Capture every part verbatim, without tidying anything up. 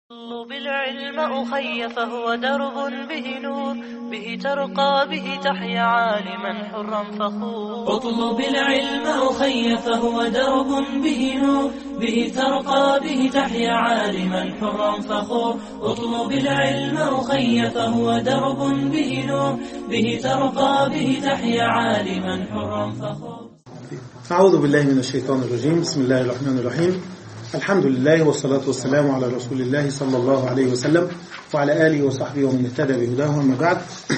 اطلب العلم أخي فهو درب به نور، به ترقى به تحيا عالما حرا فخور. اطلب العلم أخي فهو درب به نور، به ترقى به تحيا عالما حرا فخور. اطلب العلم أخي فهو درب به نور، به ترقى به تحيا عالما حرا فخور. أعوذ بالله من الشيطان الرجيم. بسم الله الرحمن الرحيم. الحمد لله والصلاة والسلام على رسول الله صلى الله عليه وسلم وعلى آله وصحبه ومن اهتدى بهداه. ومن بعد،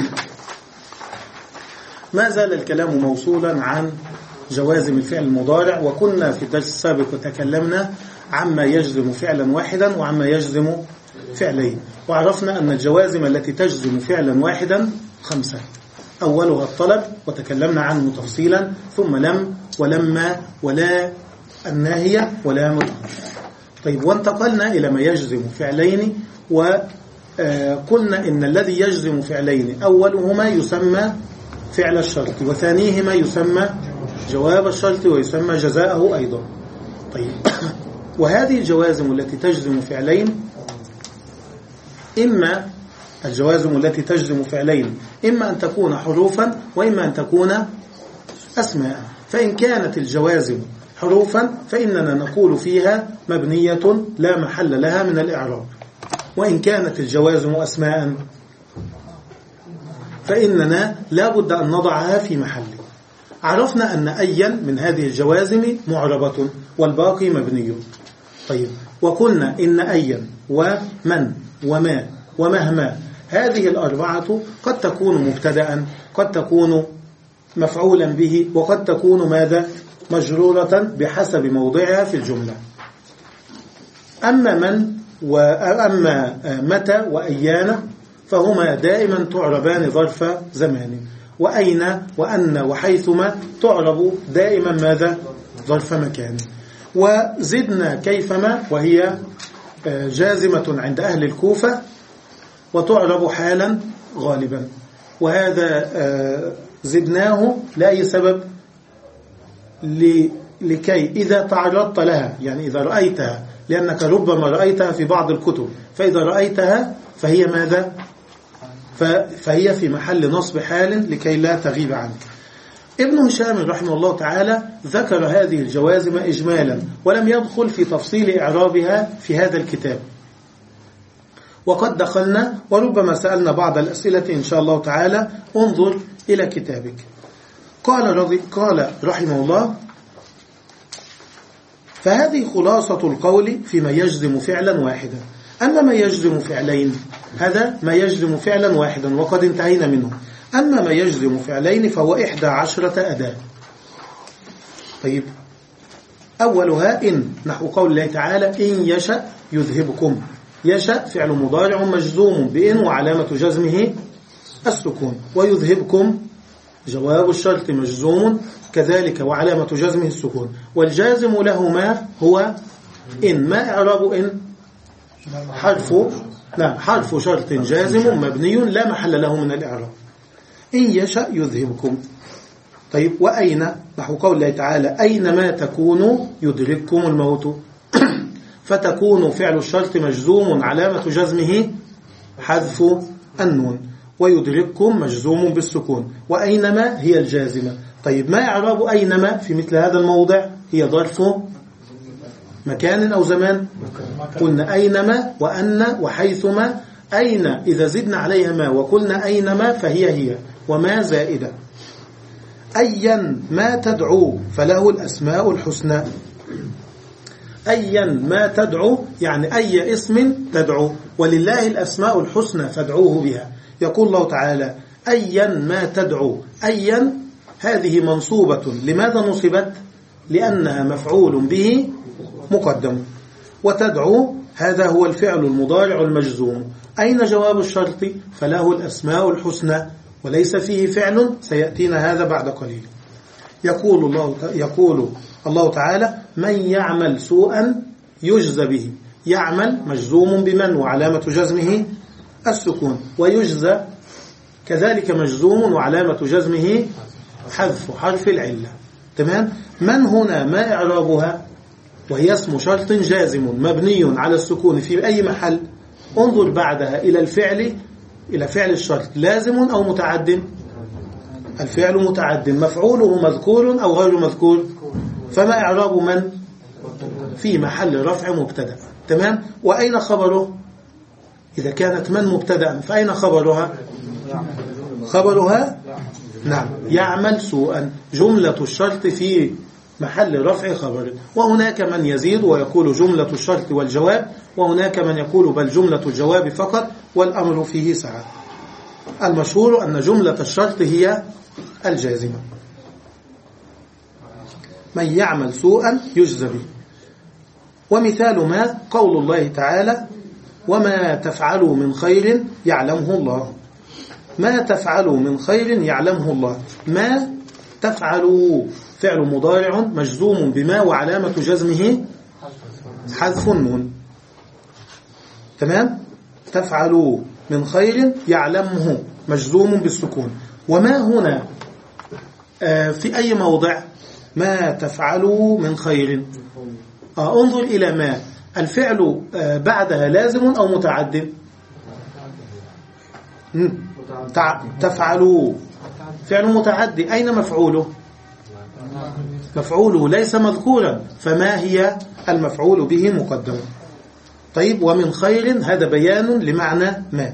ما زال الكلام موصولا عن جوازم الفعل المضارع، وكنا في الدرس السابق وتكلمنا عما يجزم فعلا واحدا وعما يجزم فعلين، وعرفنا أن الجوازم التي تجزم فعلا واحدا خمسة. أولها الطلب وتكلمنا عنه تفصيلا، ثم لم ولما ولا الناهية ولا مدة. طيب، وانتقلنا إلى ما يجزم فعلين، وقلنا إن الذي يجزم فعلين أولهما يسمى فعل الشرط، وثانيهما يسمى جواب الشرط، ويسمى جزاءه أيضا. طيب، وهذه الجوازم التي تجزم فعلين إما الجوازم التي تجزم فعلين إما أن تكون حروفا وإما أن تكون أسماء. فإن كانت الجوازم حروفا فإننا نقول فيها مبنية لا محل لها من الإعراب، وإن كانت الجوازم أسماء فإننا لا بد أن نضعها في محل. عرفنا أن أيا من هذه الجوازم معربة والباقي مبني. طيب، وقلنا إن أيا ومن وما ومهما هذه الأربعة قد تكون مبتدأ، قد تكون مفعولا به، وقد تكون ماذا؟ مجرورة بحسب موضعها في الجملة. أما من وأما متى وأيان فهما دائما تعربان ظرف زمان، وأين وأن وحيثما تعرب دائما ماذا؟ ظرف مكان. وزدنا كيفما وهي جازمة عند أهل الكوفة وتعرب حالا غالبا، وهذا زدناه لأي سبب؟ لكي إذا تعرضت لها، يعني إذا رأيتها، لأنك ربما رأيتها في بعض الكتب، فإذا رأيتها فهي ماذا؟ فهي في محل نصب حال لكي لا تغيب عنك. ابن هشام رحمه الله تعالى ذكر هذه الجوازم إجمالا ولم يدخل في تفصيل إعرابها في هذا الكتاب، وقد دخلنا وربما سألنا بعض الأسئلة إن شاء الله تعالى. انظر إلى كتابك. قال رضي قال رحمه الله: فهذه خلاصة القول فيما يجزم فعلا واحدا. أما ما يجزم فعلين، هذا ما يجزم فعلا واحدا وقد انتهينا منه. أما ما يجزم فعلين فهو إحدى عشرة أداة. طيب، أولها إن، نحو قول الله تعالى: إن يشأ يذهبكم. يشأ فعل مضارع مجزوم بإن وعلامة جزمه السكون، ويذهبكم جواب الشرط مجزوم كذلك وعلامة جزمه السكون، والجازم لهما هو إن. ما إعراب إن؟ حرف لا حرف شرط جازم مبني لا محل له من الإعراب. إن يشأ يذهبكم. طيب، وأين؟ نحو قول الله تعالى: أينما تكونوا يدرككم الموت. فتكون فعل الشرط مجزوم علامة جزمه حذف النون، ويدرككم مجزوم بالسكون، وأينما هي الجازمة. طيب، ما إعراب أينما في مثل هذا الموضع؟ هي ظرف مكان أو زمان. قلنا أينما وأن وحيثما. أين إذا زدنا عليها ما وقلنا أينما فهي هي، وما زائدة. أيا ما تدعو فله الأسماء الحسنى. أيا ما تدعو يعني أي اسم تدعو، ولله الأسماء الحسنى فادعوه بها. يقول الله تعالى: أيا ما تدعو. أيا هذه منصوبة. لماذا نصبت؟ لأنها مفعول به مقدم. وتدعو هذا هو الفعل المضارع المجزوم. أين جواب الشرط؟ فله الأسماء الحسنى، وليس فيه فعل، سيأتينا هذا بعد قليل. يقول الله يقول الله تعالى: من يعمل سوءا يجزى به. يعمل مجزوم بمن وعلامة جزمه السكون، ويجزى كذلك مجزوم وعلامة جزمه حذف حرف العلة. تمام؟ من هنا ما إعرابها؟ وهي اسم شرط جازم مبني على السكون في أي محل؟ انظر بعدها إلى الفعل، إلى فعل الشرط، لازم أو متعد؟ الفعل متعد، مفعوله مذكور أو غير مذكور؟ فما إعراب من؟ في محل رفع مبتدأ. تمام. وأين خبره؟ إذا كانت من مبتدأ فأين خبرها؟ خبرها نعم يعمل سوءا، جملة الشرط في محل رفع خبر. وهناك من يزيد ويقول جملة الشرط والجواب، وهناك من يقول بل جملة الجواب فقط، والأمر فيه سعة. المشهور أن جملة الشرط هي الجازمة. من يعمل سوءا يجزى به. ومثال ما قول الله تعالى وما تفعلوا من خير يعلمه الله. ما تفعلوا من خير يعلمه الله. ما تفعلوا فعل مضارع مجزوم بما وعلامة جزمه حذف النون. تمام. تفعلوا من خير يعلمه مجزوم بالسكون. وما هنا آه في أي موضع؟ ما تفعلوا من خير. آه انظر إلى ما الفعل آه بعدها لازم أو متعد؟ تفعلوا فعل متعدي، أين مفعوله؟ مفعوله ليس مذكورا، فما هي المفعول به مقدم. طيب. ومن خير هذا بيان لمعنى ما.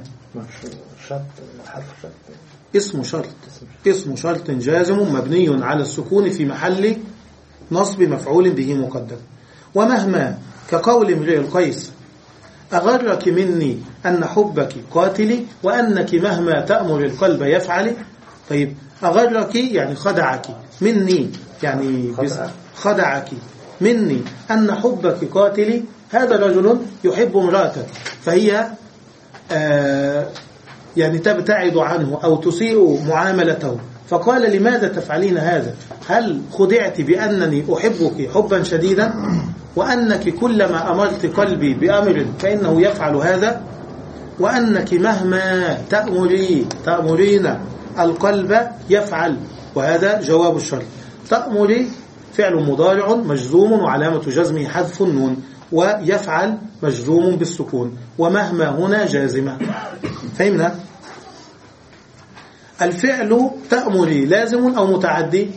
اسم شرط، اسم شرط جازم مبني على السكون في محل نصب مفعول به مقدم. ومهما كقول امرئ القيس أغرك مني أن حبك قاتلي وأنك مهما تأمر القلب يفعل. طيب. أغرك يعني خدعك، مني يعني خدعك، مني أن حبك قاتلي. هذا رجل يحب امرأتك فهي آه يعني تبتعد عنه أو تسيء معاملته، فقال لماذا تفعلين هذا؟ هل خدعت بأنني أحبك حبا شديدا وأنك كلما أمرت قلبي بأمر فإنه يفعل هذا، وأنك مهما تأمري تأمرين القلب يفعل، وهذا جواب الشرط. تأمري فعل مضارع مجزوم وعلامة جزمه حذف النون، ويفعل مجزوم بالسكون، ومهما هنا جازمة. فهمنا؟ الفعل تأمري لازم أو متعدي؟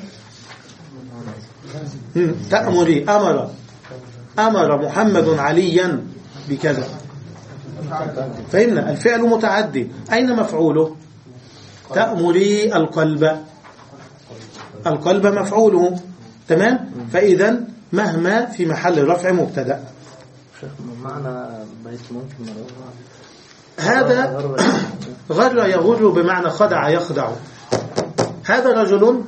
تأمري أمر أمر محمد عليا بكذا. فهمنا؟ الفعل متعدي، أين مفعوله؟ تأمري القلب، القلب مفعوله. تمام. فإذا مهما في محل رفع مبتدأ. معنى بيت ممكن هذا غر يغر بمعنى خدع يخدع. هذا رجل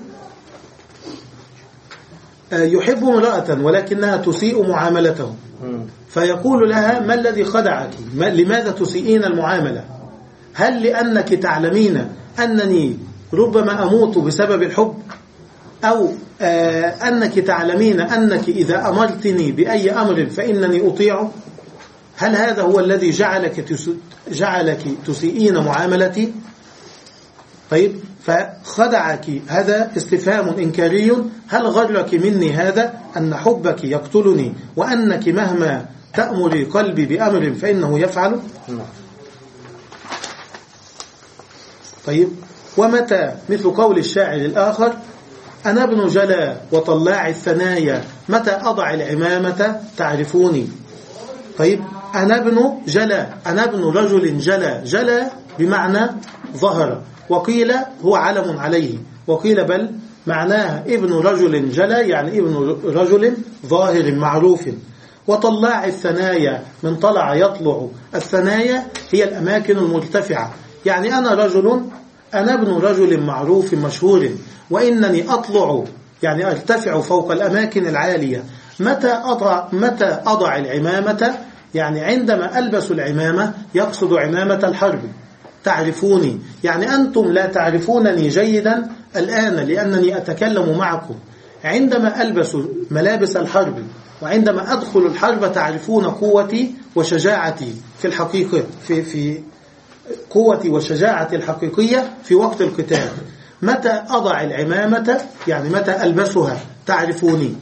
يحب امرأة ولكنها تسيء معاملته، فيقول لها ما الذي خدعك؟ لماذا تسيئين المعاملة؟ هل لأنك تعلمين أنني ربما أموت بسبب الحب، أو أنك تعلمين أنك إذا أمرتني بأي أمر فإنني أطيعه؟ هل هذا هو الذي جعلك جعلك تسيئين معاملتي؟ طيب. فخدعك هذا استفهام إنكاري. هل غرك مني هذا أن حبك يقتلني وأنك مهما تأمري قلبي بأمر فإنه يفعل؟ طيب. ومتى مثل قول الشاعر الآخر أنا ابن جلا وطلاع الثنايا متى أضع العمامة تعرفوني. طيب. أنا ابن جلا، أنا ابن رجل جلا، جلا بمعنى ظهر، وقيل هو علم عليه، وقيل بل معناها ابن رجل جلا يعني ابن رجل ظاهر معروف. وطلاع الثنايا من طلع يطلع، الثنايا هي الأماكن المرتفعة، يعني أنا رجل أنا ابن رجل معروف مشهور، وإنني أطلع يعني أرتفع فوق الأماكن العالية. متى أضع, متى أضع العمامة يعني عندما ألبس العمامة، يقصد عمامة الحرب. تعرفوني يعني أنتم لا تعرفونني جيدا الآن لأنني أتكلم معكم. عندما ألبس ملابس الحرب وعندما أدخل الحرب تعرفون قوتي وشجاعتي في الحقيقة، في, في قوتي وشجاعتي الحقيقية في وقت القتال. متى أضع العمامة يعني متى ألبسها تعرفوني.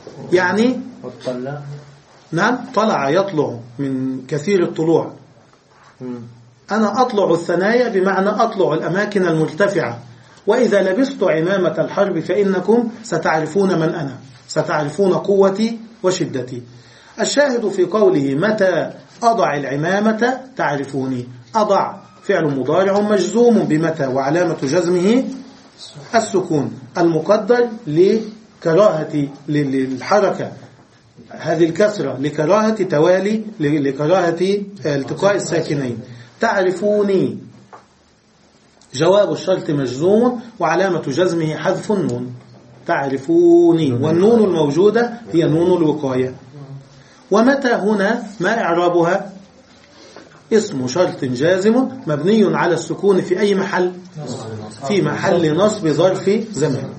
يعني نعم طلع يطلع من كثير الطلوع، أنا أطلع الثنايا بمعنى أطلع الأماكن المرتفعة، وإذا لبست عمامة الحرب فإنكم ستعرفون من أنا، ستعرفون قوتي وشدتي. الشاهد في قوله متى أضع العمامة تعرفوني. أضع فعل مضارع مجزوم بمتى وعلامة جزمه السكون المقدر لكراهة للحركة، هذه الكسرة لكراهة توالي لكراهة التقاء الساكنين. تعرفوني جواب الشرط مجزوم وعلامة جزمه حذف النون. تعرفوني، والنون الموجودة هي نون الوقاية. ومتى هنا ما إعرابها؟ اسم شرط جازم مبني على السكون في أي محل؟ في محل نصب ظرف زمان.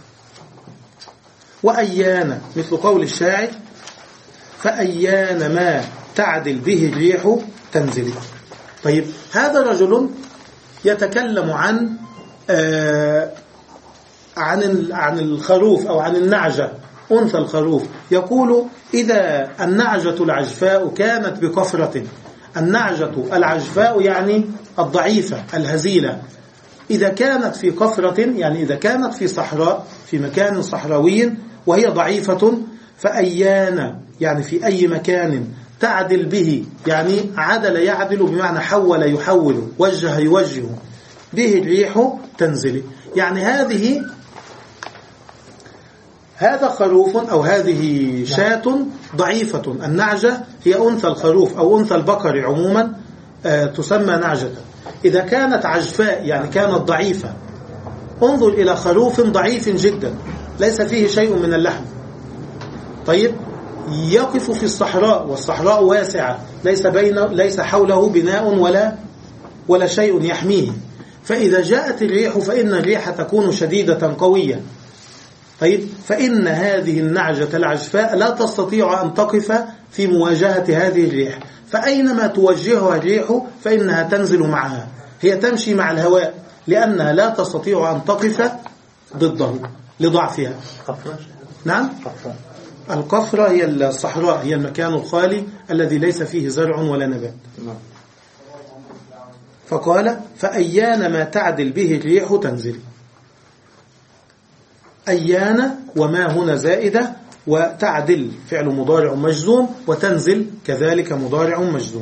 وأيان مثل قول الشاعر فأيان ما تعدل به الريح تنزل. طيب هذا رجل يتكلم عن آه عن عن الخروف أو عن النعجة، أنثى الخروف. يقول إذا النعجة العجفاء كانت بكفرة، النعجة العجفاء يعني الضعيفة الهزيلة، إذا كانت في كفرة يعني إذا كانت في صحراء في مكان صحراوي وهي ضعيفة، فأيان يعني في أي مكان تعدل به يعني عدل يعدل بمعنى حول يحول وجه يوجه به الريح تنزل. يعني هذه هذا خروف أو هذه شاة ضعيفة. النعجة هي أنثى الخروف أو أنثى البقر عموما آه تسمى نعجة. إذا كانت عجفاء يعني كانت ضعيفة، انظر إلى خروف ضعيف جدا ليس فيه شيء من اللحم. طيب يقف في الصحراء والصحراء واسعة ليس بين ليس حوله بناء ولا ولا شيء يحميه، فإذا جاءت الريح فإن الريح تكون شديدة قوية. طيب فإن هذه النعجة العجفاء لا تستطيع أن تقف في مواجهة هذه الريح، فأينما توجهها الريح فإنها تنزل معها، هي تمشي مع الهواء لأنها لا تستطيع أن تقف ضده لضعفها. نعم، القفرة هي الصحراء، هي المكان الخالي الذي ليس فيه زرع ولا نبات. فقال فأيان ما تعدل به الريح تنزل. أيان وما هنا زائدة، وتعدل فعل مضارع مجزوم، وتنزل كذلك مضارع مجزوم.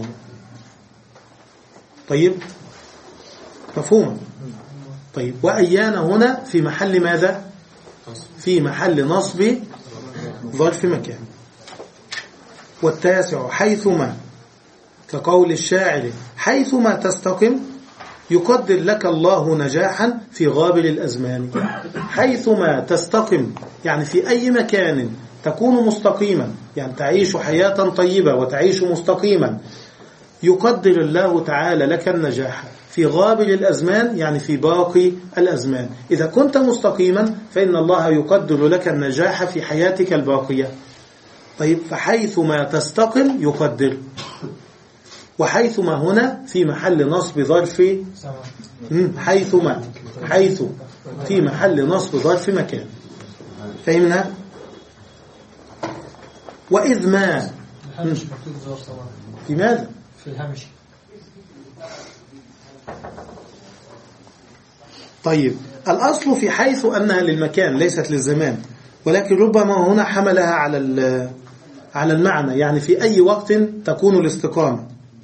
طيب مفهوم؟ طيب وأيان هنا في محل ماذا؟ في محل نصب ظرف مكان. والتاسع حيثما، كقول الشاعر حيثما تستقم يقدر لك الله نجاحا في غابر الأزمان. حيثما تستقم يعني في أي مكان تكون مستقيما، يعني تعيش حياة طيبة وتعيش مستقيما، يقدر الله تعالى لك النجاح في غابر الأزمان يعني في باقي الأزمان. إذا كنت مستقيما فإن الله يقدر لك النجاح في حياتك الباقية. طيب فحيثما تستقم يقدر، وحيثما هنا في محل نصب ظرف حيثما، حيث في محل نصب ظرف مكان. فهمنا؟ وإذ ما في ماذا؟ في الهمش. طيب الأصل في حيث أنها للمكان ليست للزمان، ولكن ربما هنا حملها على على المعنى، يعني في أي وقت تكون الاستقامة.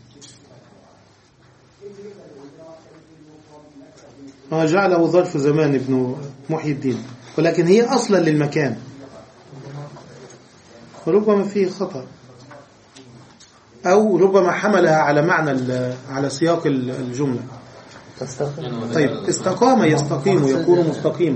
جعله ظرف زمان ابن محي الدين، ولكن هي أصلا للمكان، وربما فيه خطأ، أو ربما حملها على معنى على سياق الجملة. طيب استقام يستقيم يكون مستقيما.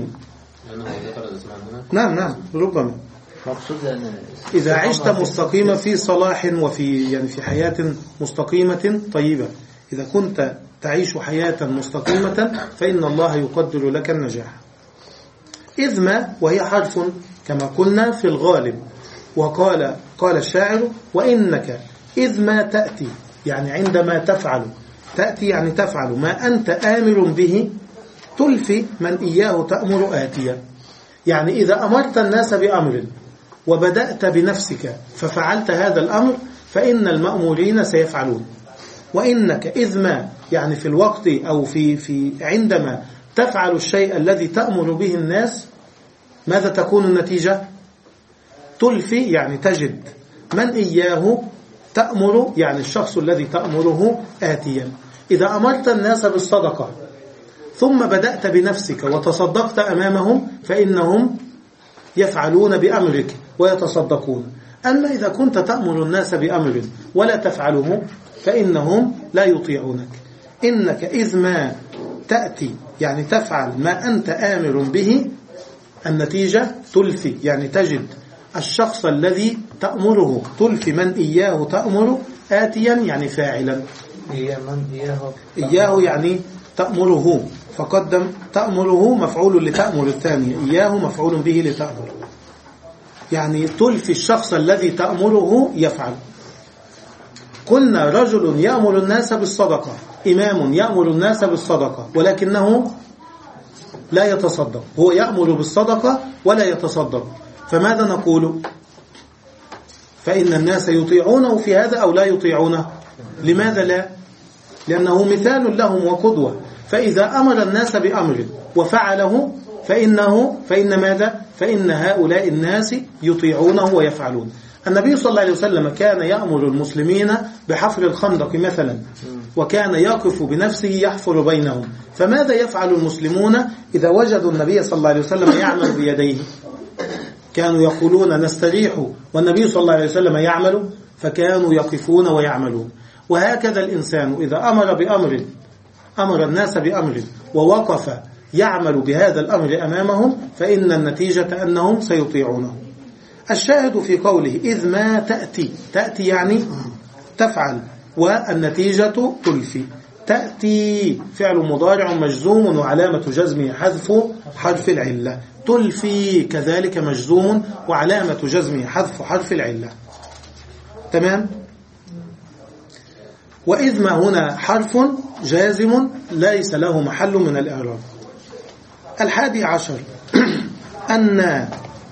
نعم نعم ربما إذا عشت مستقيما في صلاح وفي يعني في حياة مستقيمة طيبة، إذا كنت تعيش حياة مستقيمة فإن الله يقدر لك النجاح. إذ ما وهي حرف كما قلنا في الغالب. وقال قال الشاعر وإنك إذ ما تأتي يعني عندما تفعل، تأتي يعني تفعل ما أنت آمر به تلفي من إياه تأمر آتيا. يعني إذا أمرت الناس بأمر وبدأت بنفسك ففعلت هذا الأمر فإن المأمورين سيفعلون. وإنك إذ ما يعني في الوقت أو في في عندما تفعل الشيء الذي تأمر به الناس، ماذا تكون النتيجة؟ تلفي يعني تجد من إياه تأمر، يعني الشخص الذي تأمره آتيا. إذا أمرت الناس بالصدقة ثم بدأت بنفسك وتصدقت أمامهم فإنهم يفعلون بأمرك ويتصدقون. أما إذا كنت تأمر الناس بأمر ولا تفعله فإنهم لا يطيعونك. إنك إذ ما تأتي يعني تفعل ما أنت آمر به، النتيجة تلفي يعني تجد الشخص الذي تأمره، تلفي من إياه تأمر آتيا يعني فاعلا. إياه من إياه إياه يعني تأمره، فقدم تأمره مفعول لتأمر الثانية، إياه مفعول به لتأمر، يعني تلفي الشخص الذي تأمره يفعل. قلنا رجل يأمر الناس بالصدقة، إمام يأمر الناس بالصدقة ولكنه لا يتصدق، هو يأمر بالصدقة ولا يتصدق، فماذا نقول؟ فإن الناس يطيعونه في هذا أو لا يطيعونه؟ لماذا لا؟ لأنه مثال لهم وقدوة، فإذا أمر الناس بأمر وفعله فإنه فإن ماذا؟ فإن هؤلاء الناس يطيعونه ويفعلون. النبي صلى الله عليه وسلم كان يأمر المسلمين بحفر الخندق مثلا، وكان يقف بنفسه يحفر بينهم، فماذا يفعل المسلمون إذا وجدوا النبي صلى الله عليه وسلم يعمل بيديه؟ كانوا يقولون نستريح والنبي صلى الله عليه وسلم يعمل، فكانوا يقفون ويعملون. وهكذا الإنسان إذا أمر بأمر، أمر الناس بأمر ووقف يعمل بهذا الأمر أمامهم فإن النتيجة أنهم سيطيعونه. الشاهد في قوله إذ ما تأتي، تأتي يعني تفعل والنتيجة تلفي. تأتي فعل مضارع مجزوم وعلامة جزمه حذف حرف العلة، تلفي كذلك مجزوم وعلامة جزمه حذف حرف العلة. تمام؟ وإذ ما هنا حرف جازم ليس له محل من الإعراب. الحادي عشر أن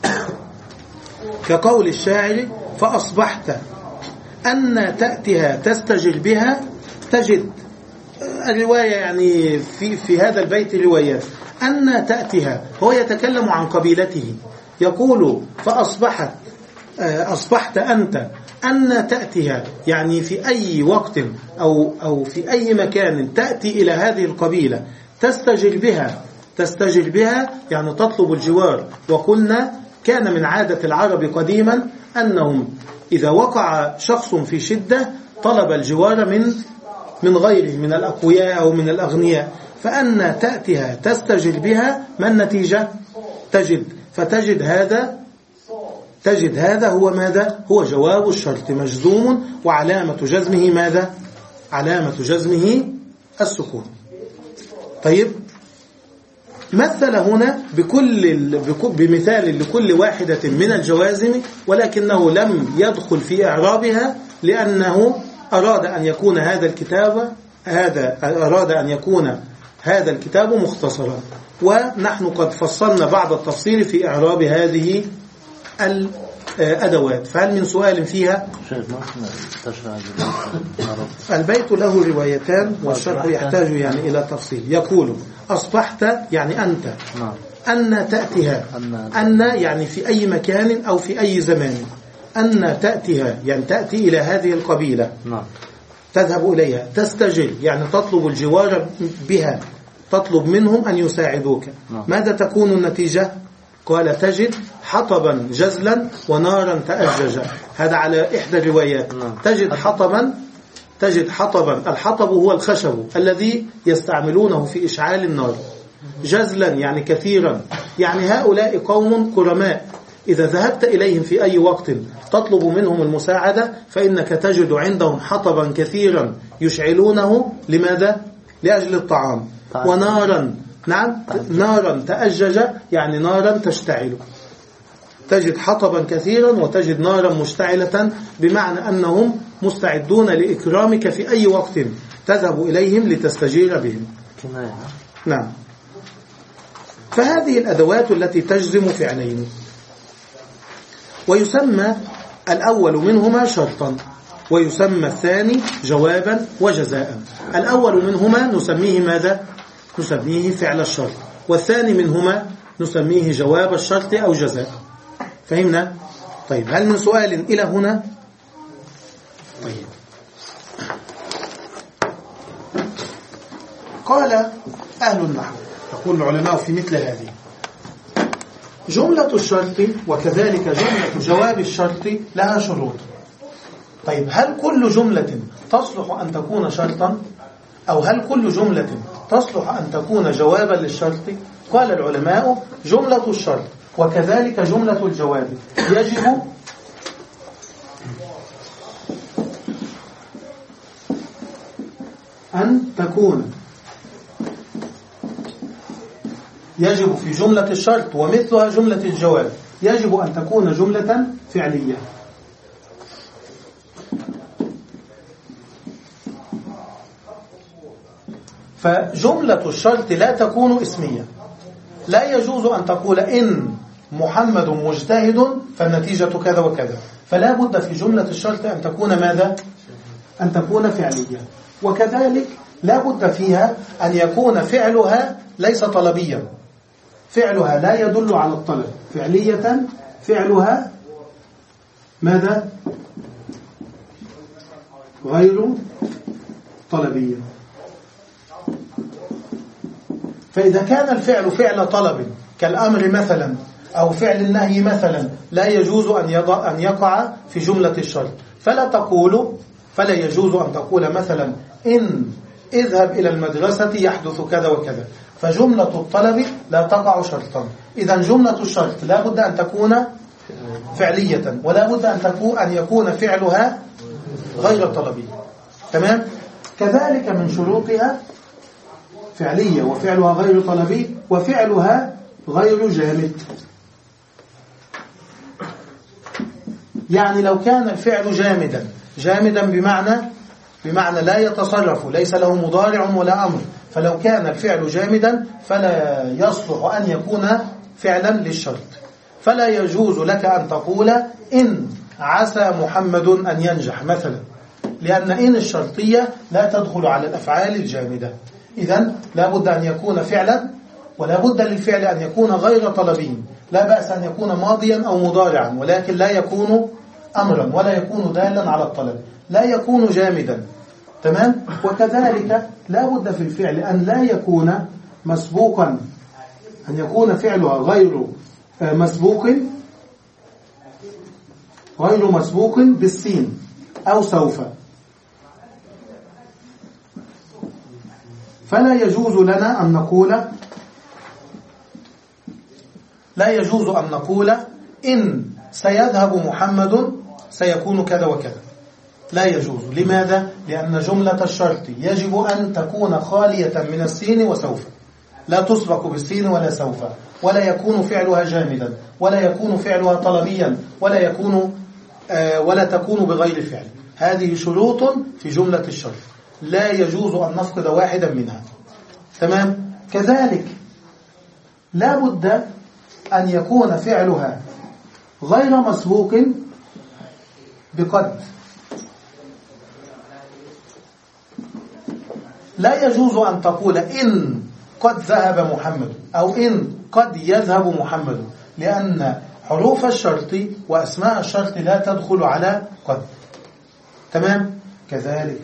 كقول الشاعر فأصبحت أن تأتيها تستجل بها، تجد الرواية يعني في, في هذا البيت روايات. أن تأتيها هو يتكلم عن قبيلته، يقول فأصبحت أصبحت أنت أن تأتيها يعني في أي وقت أو, أو في أي مكان تأتي إلى هذه القبيلة تستجل بها، تستجل بها يعني تطلب الجوار. وقلنا كان من عادة العرب قديما أنهم إذا وقع شخص في شدة طلب الجوار من من غيره من الأقوياء أو من الأغنياء. فأن تأتيها تستجل بها ما النتيجة؟ تجد، فتجد هذا تجد هذا هو ماذا؟ هو جواب الشرط مجزوم وعلامة جزمه ماذا؟ علامة جزمه السكون. طيب مثل هنا بكل بمثال لكل واحدة من الجوازم، ولكنه لم يدخل في إعرابها لأنه أراد أن يكون هذا الكتاب هذا أراد أن يكون هذا الكتاب مختصرا، ونحن قد فصلنا بعض التفصيل في إعراب هذه الأدوات. فهل من سؤال فيها؟ البيت له روايتان والشرح يحتاج يعني إلى تفصيل. يقول أصبحت يعني أنت، أن تأتيها، أن يعني في أي مكان أو في أي زمان، أن تأتيها يعني تأتي إلى هذه القبيلة تذهب إليها، تستجل يعني تطلب الجوار بها، تطلب منهم أن يساعدوك. ماذا تكون النتيجة؟ قال تجد حطبا جزلا ونارا تأججا. هذا على إحدى الروايات. تجد حطبا تجد حطبا الحطب هو الخشب الذي يستعملونه في إشعال النار. جزلا يعني كثيرا، يعني هؤلاء قوم كرماء، إذا ذهبت إليهم في أي وقت تطلب منهم المساعدة فإنك تجد عندهم حطبا كثيرا يشعلونه. لماذا؟ لأجل الطعام. ونارا، نعم، نارا تأجج يعني نارا تشتعل. تجد حطبا كثيرا وتجد نارا مشتعلة، بمعنى أنهم مستعدون لإكرامك في أي وقت تذهب إليهم لتستجير بهم. نعم. فهذه الأدوات التي تجزم فعلين، ويسمى الأول منهما شرطا. ويسمى الثاني جوابا وجزاء. الأول منهما نسميه ماذا؟ نسميه فعل الشرط، والثاني منهما نسميه جواب الشرط أو جزاء. فهمنا؟ طيب، هل من سؤال إلى هنا؟ طيب، قال أهل النحو، يقول العلماء في مثل هذه: جملة الشرط وكذلك جملة جواب الشرط لها شروط. طيب، هل كل جملة تصلح أن تكون شرطا، أو هل كل جملة تصلح أن تكون جوابا للشرط؟ قال العلماء: جملة الشرط وكذلك جملة الجواب يجب أن تكون يجب في جملة الشرط ومثلها جملة الجواب يجب أن تكون جملة فعلية. فجملة الشرط لا تكون اسمية. لا يجوز أن تقول إن محمد مجتهد فالنتيجة كذا وكذا، فلا بد في جملة الشرط أن تكون ماذا؟ أن تكون فعلية. وكذلك لا بد فيها أن يكون فعلها ليس طلبيا، فعلها لا يدل على الطلب، فعلية فعلها ماذا؟ غير طلبيا. فإذا كان الفعل فعل طلب كالأمر مثلا أو فعل النهي مثلا لا يجوز أن يضع أن يقع في جملة الشرط، فلا تقول فلا يجوز أن تقول مثلا إن اذهب إلى المدرسة يحدث كذا وكذا، فجملة الطلب لا تقع شرطا. إذا جملة الشرط لا بد أن تكون فعلية، ولا بد أن تكون أن يكون فعلها غير طلبي. تمام؟ كذلك من شروطها فعلية وفعلها غير طلبي وفعلها غير جامد. يعني لو كان الفعل جامدا، جامدا بمعنى بمعنى لا يتصرف، ليس له مضارع ولا أمر، فلو كان الفعل جامدا فلا يصلح أن يكون فعلا للشرط. فلا يجوز لك أن تقول إن عسى محمد أن ينجح مثلا، لأن إن الشرطية لا تدخل على الأفعال الجامدة. إذن لا بد أن يكون فعلا، ولا بد للفعل أن يكون غير طلبي. لا بأس أن يكون ماضيا أو مضارعا، ولكن لا يكون أمرا ولا يكون دالا على الطلب، لا يكون جامدا. تمام؟ وكذلك لا بد في الفعل أن لا يكون مسبوقا، أن يكون فعلها غير مسبوق غير مسبوق بالسين أو سوف. فلا يجوز لنا أن نقول لا يجوز أن نقول إن سيذهب محمد سيكون كذا وكذا، لا يجوز. لماذا؟ لأن جملة الشرط يجب أن تكون خالية من السين وسوف، لا تسبق بالسين ولا سوف، ولا يكون فعلها جامدا، ولا يكون فعلها طلبيا، ولا يكون آه ولا تكون بغير فعل. هذه شروط في جملة الشرط لا يجوز أن نفقد واحدا منها. تمام؟ كذلك لا بد أن يكون فعلها غير مسبوق بقد. لا يجوز أن تقول إن قد ذهب محمد أو إن قد يذهب محمد، لأن حروف الشرط وأسماء الشرط لا تدخل على قد. تمام؟ كذلك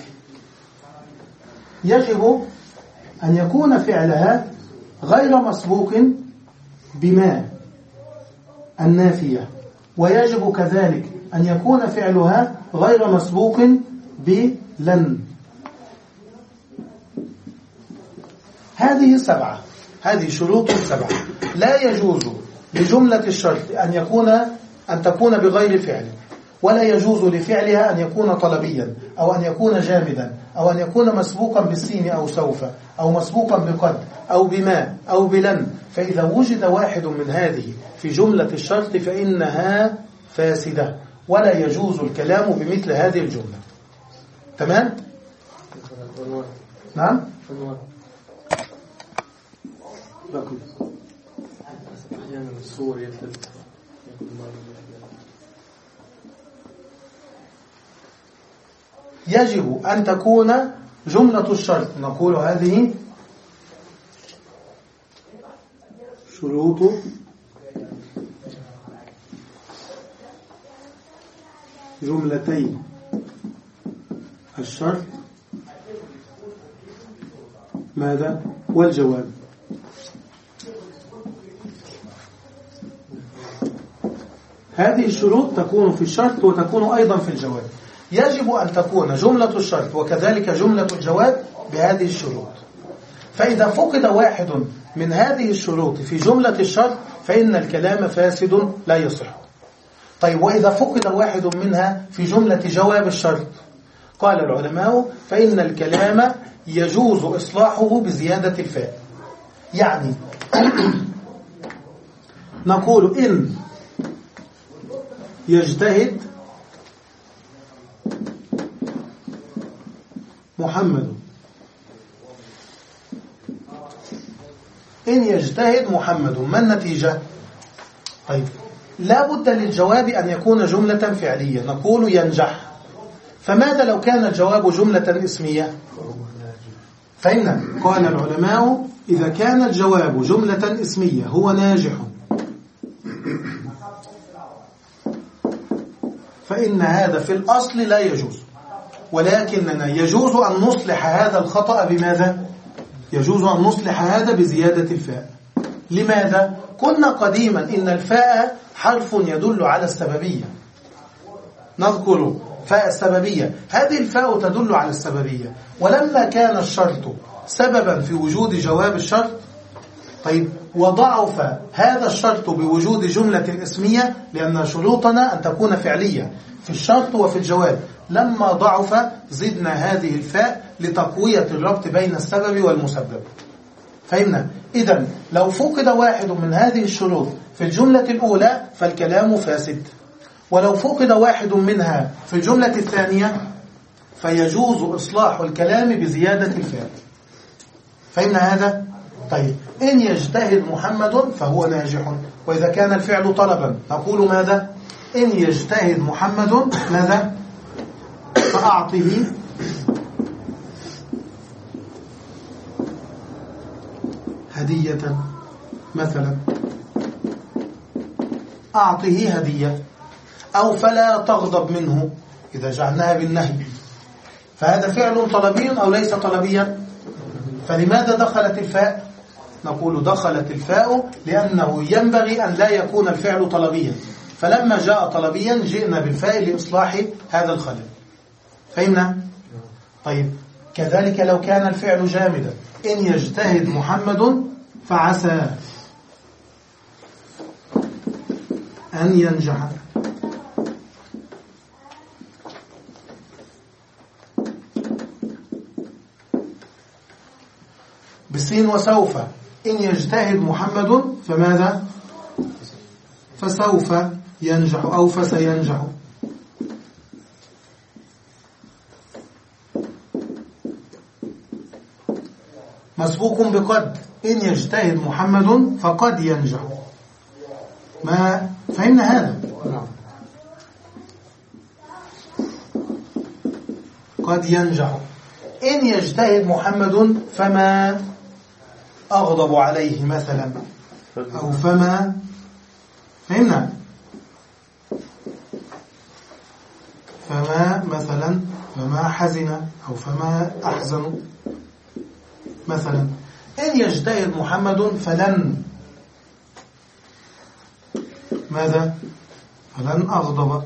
يجب أن يكون فعلها غير مسبوق بما النافية، ويجب كذلك أن يكون فعلها غير مسبوق بلن. هذه سبعة، هذه شروط سبعة. لا يجوز لجملة الشرط أن يكون أن تكون بغير فعل، ولا يجوز لفعلها أن يكون طلبيا أو أن يكون جامدا أو أن يكون مسبوقا بالسين أو سوف أو مسبوقا بقد أو بما أو بلن. فإذا وجد واحد من هذه في جملة الشرط فإنها فاسدة، ولا يجوز الكلام بمثل هذه الجملة. تمام؟ نعم؟ باقي أحيانا الصور يختلف. يجب أن تكون جملة الشرط، نقول هذه شروط جملتي الشرط ماذا؟ والجواب. هذه الشروط تكون في الشرط وتكون أيضا في الجواب. يجب أن تكون جملة الشرط وكذلك جملة الجواب بهذه الشروط. فإذا فقد واحد من هذه الشروط في جملة الشرط فإن الكلام فاسد لا يصح. طيب وإذا فقد واحد منها في جملة جواب الشرط، قال العلماء فإن الكلام يجوز إصلاحه بزيادة الفاء. يعني نقول إن يجتهد محمد، إن يجتهد محمد، ما النتيجة؟ طيب لا بد للجواب أن يكون جملة فعلية، نقول ينجح. فماذا لو كان الجواب جملة اسمية؟ فإن قال العلماء إذا كان الجواب جملة اسمية هو ناجح، فإن هذا في الأصل لا يجوز، ولكننا يجوز أن نصلح هذا الخطأ بماذا؟ يجوز أن نصلح هذا بزيادة الفاء. لماذا؟ قلنا قديما إن الفاء حرف يدل على السببية، نذكر فاء السببية، هذه الفاء تدل على السببية. ولما كان الشرط سببا في وجود جواب الشرط، طيب وضعف هذا الشرط بوجود جملة اسمية، لأن شروطنا أن تكون فعلية في الشرط وفي الجواب، لما ضعف زدنا هذه الفاء لتقوية الربط بين السبب والمسبب. فهمنا؟ إذن لو فقد واحد من هذه الشروط في الجملة الأولى فالكلام فاسد، ولو فقد واحد منها في الجملة الثانية فيجوز إصلاح الكلام بزيادة الفاء. فهمنا هذا؟ طيب إن يجتهد محمد فهو ناجح. وإذا كان الفعل طلبا نقول ماذا؟ إن يجتهد محمد ماذا؟ فأعطه هدية مثلا، أعطه هدية، أو فلا تغضب منه إذا جعلناها بالنهي، فهذا فعل طلبي أو ليس طلبيا؟ فلماذا دخلت الفاء؟ نقول دخلت الفاء لأنه ينبغي أن لا يكون الفعل طلبيا، فلما جاء طلبيا جئنا بالفاء لإصلاح هذا الخلل. فهمنا؟ طيب كذلك لو كان الفعل جامدا، إن يجتهد محمد فعسى أن ينجح، بالسين وسوف، إن يجتهد محمد فماذا؟ فسوف ينجح أو فسينجح. مسبوق بقد، إن يجتهد محمد فقد ينجح. ما فهمنا هذا؟ قد ينجح. إن يجتهد محمد فما أغضب عليه مثلا، أو فما، فهمنا؟ فما مثلا فما حزن أو فما أحزن مثلا. إن يجتهد محمد فلن ماذا؟ فلن أغضب.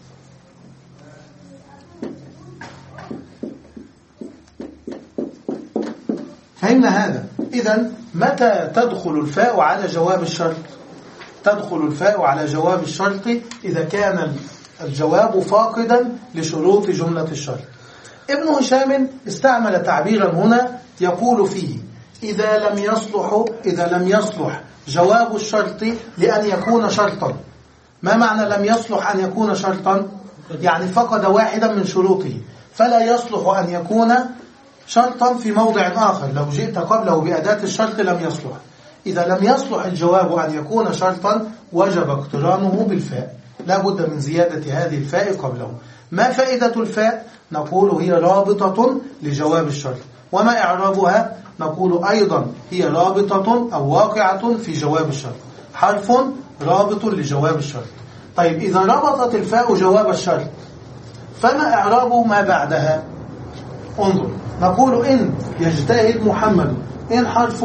فهمنا هذا؟ إذن متى تدخل الفاء على جواب الشرط؟ تدخل الفاء على جواب الشرط إذا كان الجواب فاقدا لشروط جملة الشرط. ابن هشام استعمل تعبيرا هنا يقول فيه إذا لم يصلح إذا لم يصلح جواب الشرط لأن يكون شرطا. ما معنى لم يصلح أن يكون شرطا؟ يعني فقد واحدا من شروطه، فلا يصلح أن يكون شرطا في موضع آخر. لو جئت قبله بأداة الشرط لم يصلح. إذا لم يصلح الجواب أن يكون شرطا وجب اقترانه بالفاء، لا بد من زيادة هذه الفاء قبله. ما فائدة الفاء؟ نقول هي رابطة لجواب الشرط. وما إعرابها؟ نقول أيضا هي رابطة أو واقعة في جواب الشرط، حرف رابط لجواب الشرط. طيب إذا ربطت الفاء جواب الشرط فما إعراب ما بعدها؟ انظر، نقول إن يجتهد محمد، إن حرف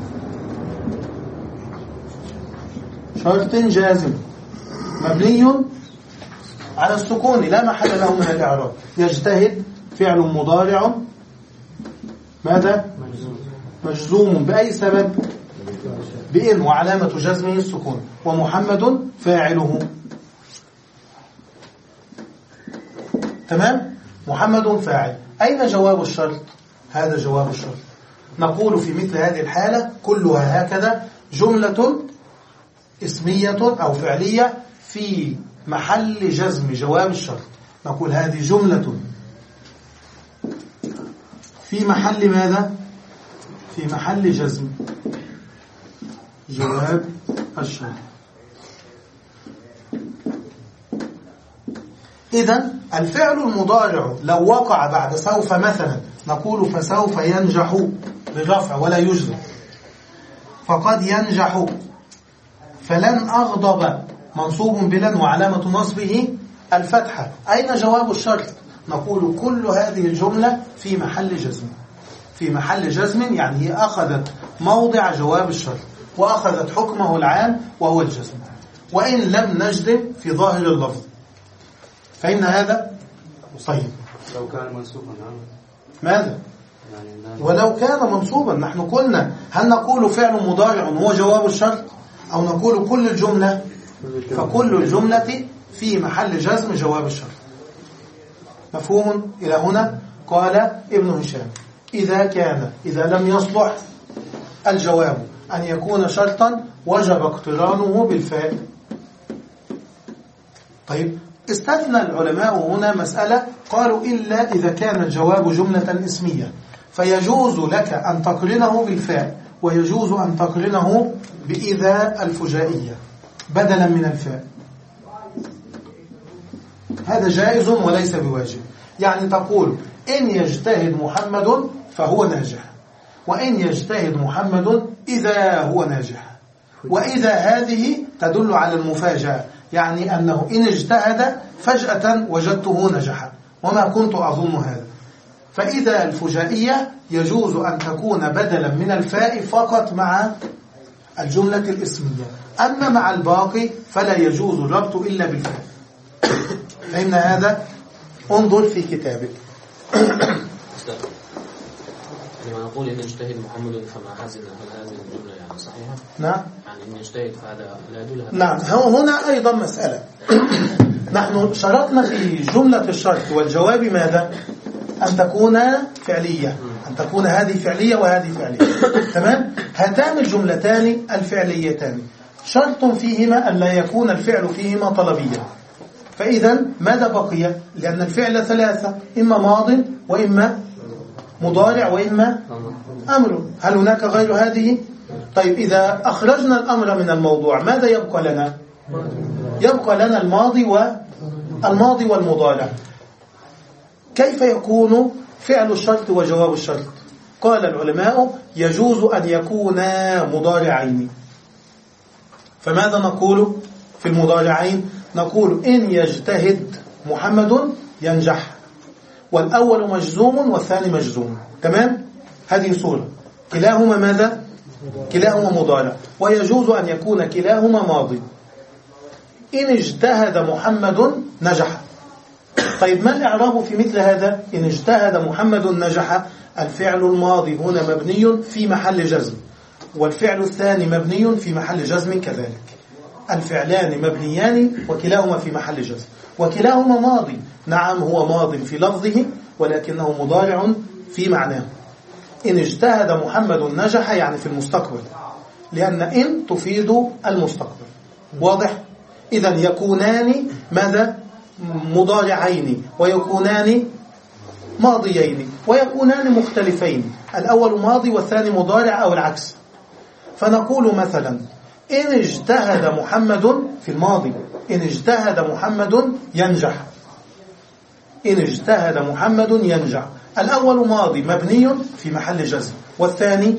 شرط جازم مبني على السكون لا محل له من الإعراب. يجتهد فعل مضارع ماذا؟ مجزوم بأي سبب؟ بإن، وعلامة جزمه السكون. ومحمد فاعله. تمام؟ محمد فاعل. أين جواب الشرط؟ هذا جواب الشرط. نقول في مثل هذه الحالة كلها هكذا جملة اسمية أو فعلية في محل جزم جواب الشرط. نقول هذه جملة في محل ماذا؟ في محل جزم جواب الشرط. إذن الفعل المضارع لو وقع بعد سوف مثلا نقول فسوف ينجح بالرفع ولا يجزم، فقد ينجح، فلن أغضب منصوب بلن وعلامة نصبه الفتحة. أين جواب الشرط؟ نقول كل هذه الجملة في محل جزم. في محل جزم يعني هي أخذت موضع جواب الشرط وأخذت حكمه العام وهو الجزم، وإن لم نجزم في ظاهر اللفظ. فإن هذا طيب لو كان منصوبا ماذا؟ ولو كان منصوبا نحن قلنا هل نقول فعل مضارع هو جواب الشرط أو نقول كل الجملة؟ فكل الجملة في محل جزم جواب الشرط. مفهوم إلى هنا؟ قال ابن هشام إذا كان إذا لم يصلح الجواب أن يكون شرطا وجب اقترانه بالفاء. طيب استثنى العلماء هنا مسألة، قالوا إلا إذا كان الجواب جملة اسمية فيجوز لك أن تقرنه بالفاء ويجوز أن تقرنه بإذا الفجائية بدلا من الفاء. هذا جائز وليس بواجب. يعني تقول إن يجتهد محمد فهو ناجح، وإن يجتهد محمد إذا هو ناجح، وإذا هذه تدل على المفاجأة، يعني أنه إن اجتهد فجأة وجدته نجح وما كنت أظن هذا. فإذا الفجائية يجوز أن تكون بدلا من الفاء فقط مع الجملة الاسمية، أما مع الباقي فلا يجوز الربط إلا بالفاء. فهمنا هذا؟ انظر في كتابك. لما نقول إن يجتهد محمد فما حزن، هل هذه الجملة يعني صحيحة؟ نعم. يعني إن يجتهد فهذا لا يدل هذا. نعم. هنا أيضا مسألة. نحن شرطنا في جملة الشرط والجواب ماذا؟ أن تكون فعلية، أن تكون هذه فعلية وهذه فعلية. تمام؟ هاتان الجملتان الفعليتان شرط فيهما أن لا يكون الفعل فيهما طلبيا. فإذا ماذا بقي؟ لأن الفعل ثلاثة، إما ماض وإما مضارع وإما أمر. هل هناك غير هذه؟ طيب إذا أخرجنا الأمر من الموضوع ماذا يبقى لنا؟ يبقى لنا الماضي والماضي والمضارع. كيف يكون فعل الشرط وجواب الشرط؟ قال العلماء يجوز أن يكونا مضارعين. فماذا نقول في المضارعين؟ نقول إن يجتهد محمد ينجح، والأول مجزوم والثاني مجزوم. تمام؟ هذه صورة. كلاهما ماذا؟ كلاهما مضارع. ويجوز أن يكون كلاهما ماضي. إن اجتهد محمد نجح. طيب ما الإعراب في مثل هذا؟ إن اجتهد محمد نجح، الفعل الماضي هنا مبني في محل جزم، والفعل الثاني مبني في محل جزم كذلك. الفعلان مبنيان وكلاهما في محل جزم، وكلاهما ماضي. نعم هو ماض في لفظه ولكنه مضارع في معناه. إن اجتهد محمد نجح يعني في المستقبل، لأن إن تفيد المستقبل. واضح؟ إذن يكونان ماذا؟ مضارعين، ويكونان ماضيين، ويكونان مختلفين، الأول ماضي والثاني مضارع أو العكس. فنقول مثلا إن اجتهد محمد في الماضي، إن اجتهد محمد ينجح. إن اجتهد محمد ينجح. الأول ماضي مبني في محل جزم، والثاني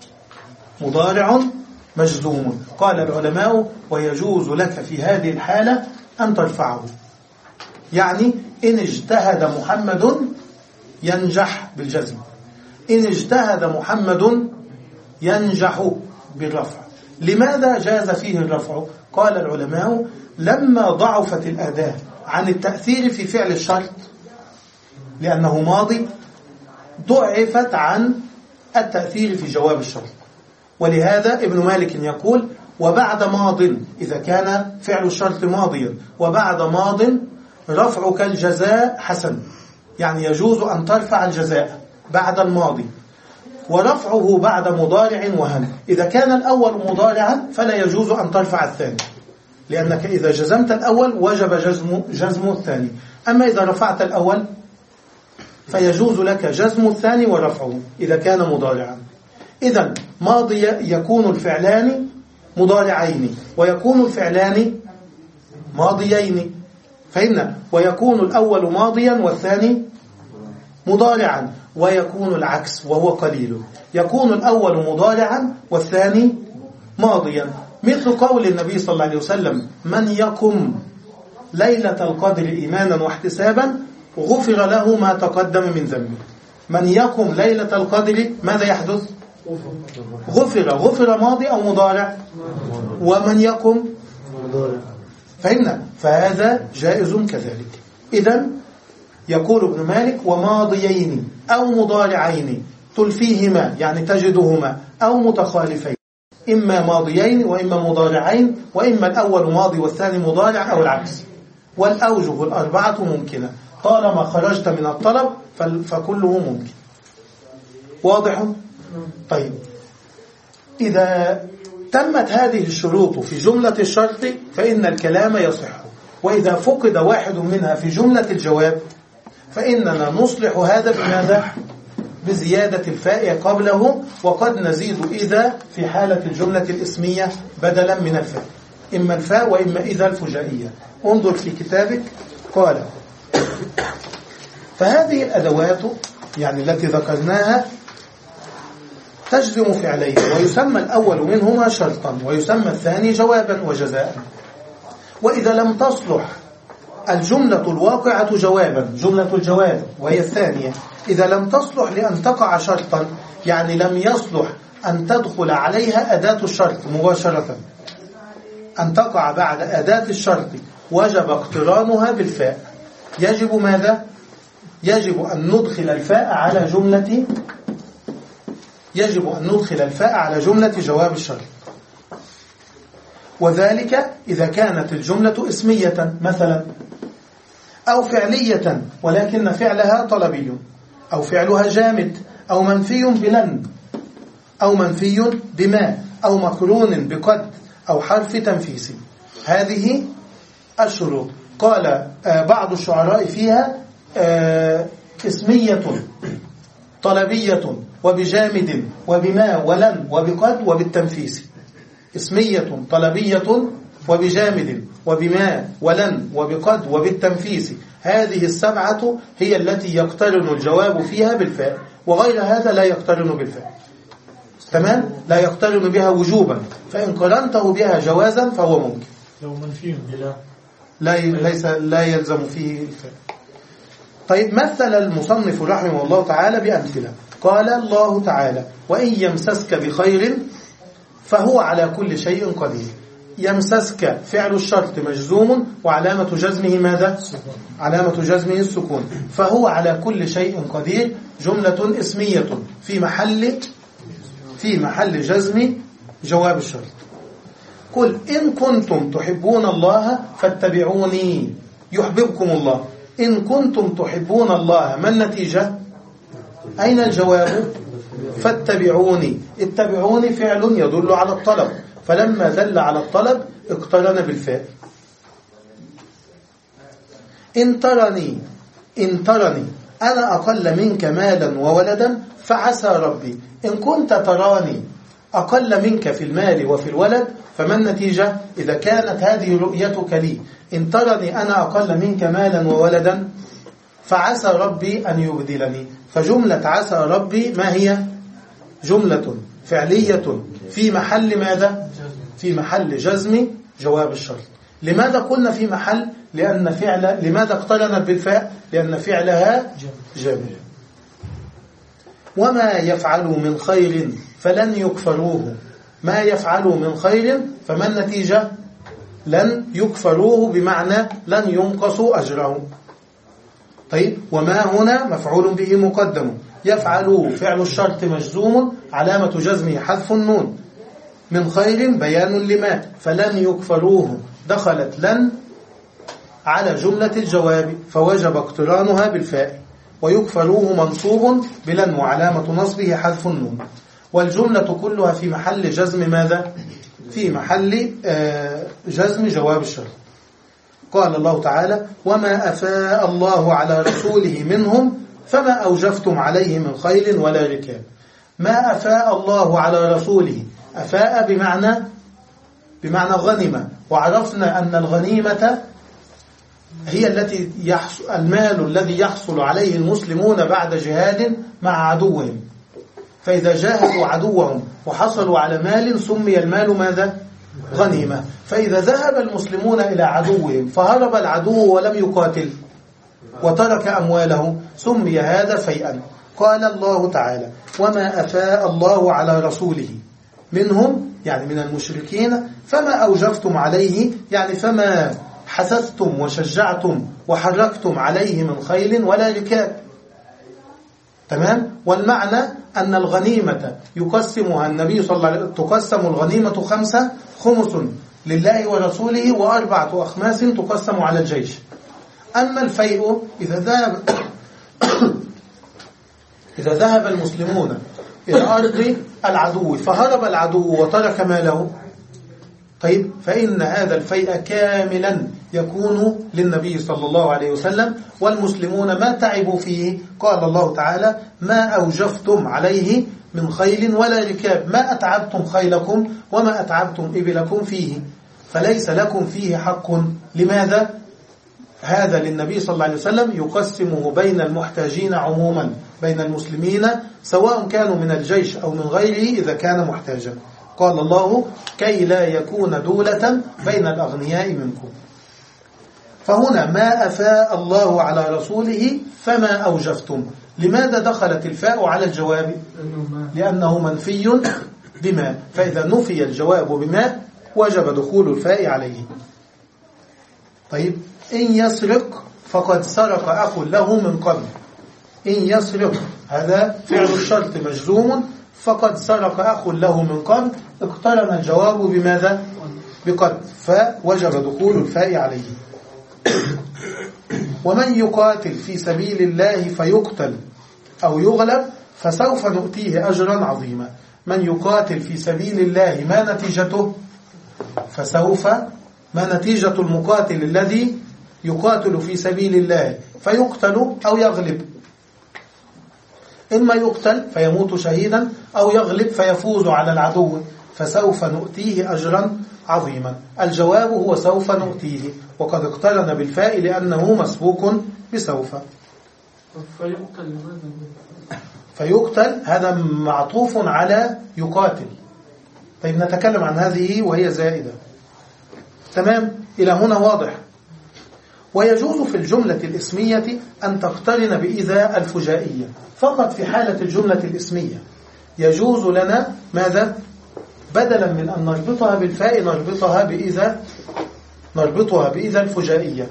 مضارع مجزوم. قال العلماء ويجوز لك في هذه الحالة أن ترفعه، يعني إن اجتهد محمد ينجح بالجزم، إن اجتهد محمد ينجح بالرفع. لماذا جاز فيه الرفع؟ قال العلماء لما ضعفت الأداة عن التأثير في فعل الشرط لأنه ماضي ضعفت عن التأثير في جواب الشرط. ولهذا ابن مالك يقول وبعد ماض، إذا كان فعل الشرط ماضيا وبعد ماض رفعك الجزاء حسن، يعني يجوز أن ترفع الجزاء بعد الماضي، ورفعه بعد مضارع وهم. إذا كان الأول مضارعا فلا يجوز أن ترفع الثاني، لأنك إذا جزمت الأول وجب جزم, جزم الثاني. أما إذا رفعت الأول فيجوز لك جزم الثاني ورفعه إذا كان مضارعا. إذن ماضي يكون الفعلان مضارعين، ويكون الفعلان ماضيين، فهمنا؟ ويكون الأول ماضيا والثاني مضارعا، ويكون العكس وهو قليل، يكون الأول مضارعا والثاني ماضيا، مثل قول النبي صلى الله عليه وسلم من يقم ليلة القدر إيمانا واحتسابا غفر له ما تقدم من ذنبه. من يقم ليلة القدر ماذا يحدث؟ غفر. غفر ماضي أو مضارع؟ ومن يقم فهمنا؟ فهذا جائز كذلك. إذن يقول ابن مالك وماضيين أو مضارعين تلفيهما، يعني تجدهما، أو متخالفين، إما ماضيين وإما مضارعين، وإما الأول ماضي والثاني مضارع أو العكس. والأوجه الأربعة ممكنة طالما خرجت من الطلب فكله ممكن. واضح؟ طيب، إذا تمت هذه الشروط في جملة الشرط فإن الكلام يصح، وإذا فقد واحد منها في جملة الجواب فإننا نصلح هذا بماذا؟ بزيادة الفاء قبله، وقد نزيد إذا في حالة الجملة الاسمية بدلا من الفاء، إما الفاء وإما إذا الفجائية. انظر في كتابك. قال فهذه الأدوات يعني التي ذكرناها تجزم فعلين، ويسمى الأول منهما شرطا ويسمى الثاني جوابا وجزاء. وإذا لم تصلح الجملة الواقعة جوابا، جملة الجواب وهي الثانية، إذا لم تصلح لأن تقع شرطا، يعني لم يصلح أن تدخل عليها أداة الشرط مباشرة، أن تقع بعد أداة الشرط، وجب اقترانها بالفاء. يجب ماذا؟ يجب أن ندخل الفاء على جملة يجب أن ندخل الفاء على جملة جواب الشرط. وذلك إذا كانت الجملة اسمية مثلا، أو فعلية ولكن فعلها طلبي، أو فعلها جامد، أو منفي بلن، أو منفي بما، أو مقرون بقد، أو حرف تنفيس. هذه الشروط. قال بعض الشعراء فيها اسمية طلبية وبجامد وبما ولن وبقد وبالتنفيس. اسمية طلبية وبجامد وبما ولن وبقد وبالتنفيس. هذه السبعة هي التي يقترن الجواب فيها بالفاء، وغير هذا لا يقترن بالفاء. تمام؟ لا يقترن بها وجوبا، فإن قرنته بها جوازا فهو ممكن. لو منفي بلا لا ليس لا يلزم فيه الفاء. طيب، مثل المصنف رحمه الله تعالى بأمثلة. قال الله تعالى وإن يمسسك بخير فهو على كل شيء قدير. يمسسك فعل الشرط مجزوم، وعلامة جزمه ماذا؟ علامة جزمه السكون. فهو على كل شيء قدير جملة اسمية في محل في محل جزم جواب الشرط. قل إن كنتم تحبون الله فاتبعوني يحببكم الله. إن كنتم تحبون الله، ما النتيجة؟ أين الجواب؟ فاتبعوني. اتبعوني فعل يدل على الطلب، فلما دل على الطلب اقترن بالفاء. إن ترني إن ترني أنا أقل منك مالا وولدا فعسى ربي. إن كنت تراني أقل منك في المال وفي الولد، فما النتيجة؟ إذا كانت هذه رؤيتك لي، إن ترني أنا أقل منك مالا وولدا فعسى ربي أن يبدلني. فجملة عسى ربي ما هي؟ جملة فعلية في محل ماذا؟ في محل جزم جواب الشرط. لماذا قلنا في محل؟ لأن فعل لماذا اقترنت بالفاء؟ لأن فعلها جامد. وما يفعلوا من خير فلن يكفروه. ما يفعلوا من خير فما النتيجة؟ لن يكفروه، بمعنى لن ينقصوا أجره. طيب، وما هنا مفعول به مقدم. يفعلوا فعل الشرط مجزوم علامة جزمه حذف النون. من خير بيان لما، فلن يكفروه دخلت لن على جملة الجواب فوجب اقترانها بالفاء. ويكفروه منصوب بلن وعلامة نصبه حذف النون. والجملة كلها في محل جزم ماذا؟ في محل جزم جواب الشرط. قال الله تعالى: وما أفاء الله على رسوله منهم فما أوجفتم عليه من خيل ولا ركاب. ما أفاء الله على رسوله، أفاء بمعنى بمعنى غنمة. وعرفنا أن الغنيمة هي التي يحصل المال الذي يحصل عليه المسلمون بعد جهاد مع عدوهم. فإذا جاهدوا عدوهم وحصلوا على مال سمي المال ماذا؟ غنيمة. فإذا ذهب المسلمون إلى عدوهم فهرب العدو ولم يقاتل وترك أمواله سمي هذا فيئا. قال الله تعالى: وما أفاء الله على رسوله منهم، يعني من المشركين، فما أوجفتم عليه، يعني فما حثثتم وشجعتم وحركتم عليه من خيل ولا ركاب. تمام؟ والمعنى أن الغنيمة يقسمها النبي صلى الله عليه وسلم، تقسم الغنيمة خمسة: خمس لله ورسوله، وأربعة أخماس تقسم على الجيش. أما الفيء إذا ذهب إذا ذهب المسلمون إلى أرض العدو فهرب العدو وترك ماله، طيب، فإن هذا الفيء كاملا يكون للنبي صلى الله عليه وسلم، والمسلمون ما تعبوا فيه. قال الله تعالى: ما أوجفتم عليه من خيل ولا ركاب، ما أتعبتم خيلكم وما أتعبتم إبلكم فيه، فليس لكم فيه حق. لماذا؟ هذا للنبي صلى الله عليه وسلم يقسمه بين المحتاجين عموما، بين المسلمين سواء كانوا من الجيش أو من غيره إذا كان محتاجا. قال الله: كي لا يكون دولة بين الأغنياء منكم. فهنا ما أفاء الله على رسوله فما أوجفتم. لماذا دخلت الفاء على الجواب؟ لأنه منفي بما، فإذا نفي الجواب بما وجب دخول الفاء عليه. طيب، إن يسرق فقد سرق أخ له من قبل. إن يسرق هذا فعل الشرط مجزوم، فقد سرق أخ له من قبل، اقترن الجواب بماذا؟ بقد، فوجب دخول الفاء عليه. ومن يقاتل في سبيل الله فيقتل أو يغلب فسوف نؤتيه أجرا عظيما. من يقاتل في سبيل الله ما نتيجته؟ فسوف، ما نتيجة المقاتل الذي يقاتل في سبيل الله؟ فيقتل أو يغلب. إما يقتل فيموت شهيدا أو يغلب فيفوز على العدو. فسوف نؤتيه أجرا عظيما. الجواب هو سوف نؤتيه، وقد اقترن بالفاء لأنه مسبوق بسوف. فيقتل فيقتل هذا معطوف على يقاتل. طيب، نتكلم عن هذه وهي زائدة. تمام؟ إلى هنا واضح. ويجوز في الجملة الإسمية أن تقترن بإذا الفجائية فقط. في حالة الجملة الإسمية يجوز لنا ماذا؟ بدلا من أن نربطها بالفاء نربطها بإذا نربطها بإذا الفجائية،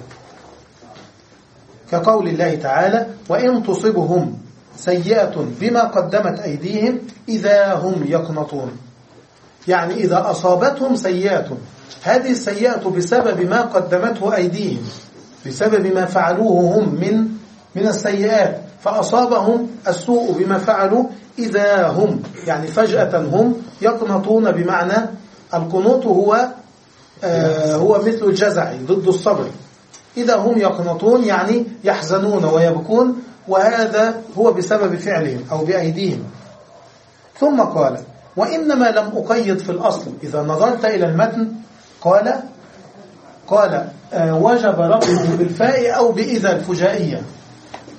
كقول الله تعالى: وإن تصبهم سيئة بما قدمت أيديهم إذا هم يقنطون. يعني إذا أصابتهم سيئة، هذه السيئة بسبب ما قدمته أيديهم، بسبب ما فعلوه هم من من السيئات، فأصابهم السوء بما فعلوا إذا هم، يعني فجأة هم يقنطون. بمعنى القنوط هو آه هو مثل الجزع ضد الصبر. إذا هم يقنطون يعني يحزنون ويبكون، وهذا هو بسبب فعلهم أو بأيديهم. ثم قال: وإنما لم أقيد في الأصل. إذا نظرت إلى المتن قال قال آه وجب ربطه بالفاء أو بإذا الفجائية.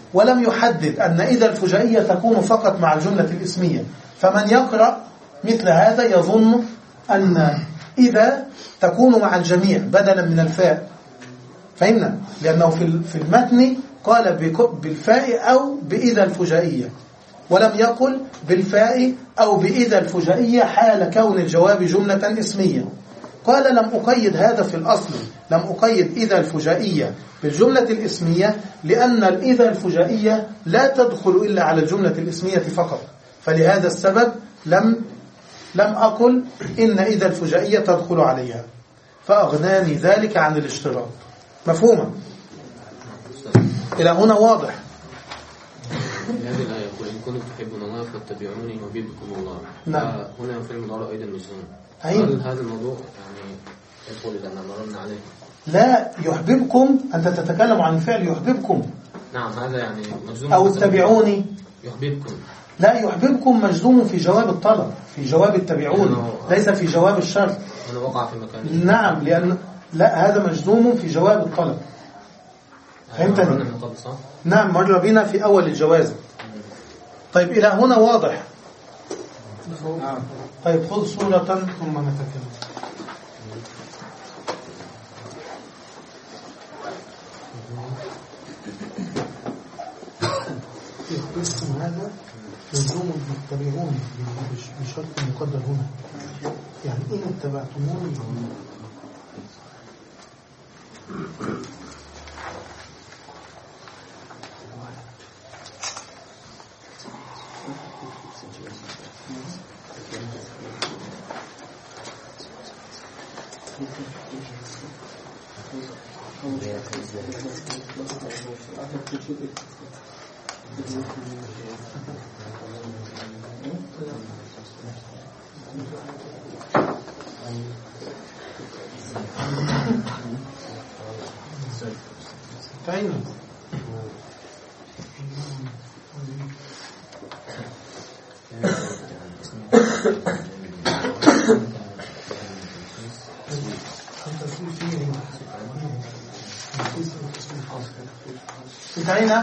ولم يحدد أن إذا الفجائية تكون فقط مع الجملة الاسمية، فمن يقرأ مثل هذا يظن أن إذا تكون مع الجميع بدلا من الفاء. فهمنا؟ لأنه في المتن قال بالفاء أو بإذا الفجائية، ولم يقل بالفاء أو بإذا الفجائية حال كون الجواب جملة اسمية. قال لم أقيد هذا في الأصل، لم أقيد إذا الفجائية بالجملة الاسمية، لأن الإذا الفجائية لا تدخل إلا على الجملة الاسمية فقط، فلهذا السبب لم لم أقل إن إذا الفجائية تدخل عليها، فأغناني ذلك عن الاشتراط. مفهومة؟ إلى هنا واضح. هذه الآية يقول إن كنتم تحبون الله فاتبعوني يحببكم الله. نعم. هنا في المضارع أيضا مجزوم. أيوة. هل هذا الموضوع يعني يقول إذا مررنا عليه؟ لا، يحببكم، أنت تتكلم عن فعل يحببكم. نعم، هذا يعني مجزوم. أو اتبعوني يحببكم. لا، يحببكم مجزوم في جواب الطلب، في جواب اتبعوني، ليس في جواب الشرط. هنا وقع في مكان. نعم، لأن لا، هذا مجزوم في جواب الطلب. فهمتني؟ نعم، مر بنا في أول الجواز. طيب إلى هنا واضح. طيب خذ صورة ثم نتكلم. يحببكم هذا مجزوم بالتبعون بشرط مقدر هنا، يعني إن اتبعتموني. فين انتهينا.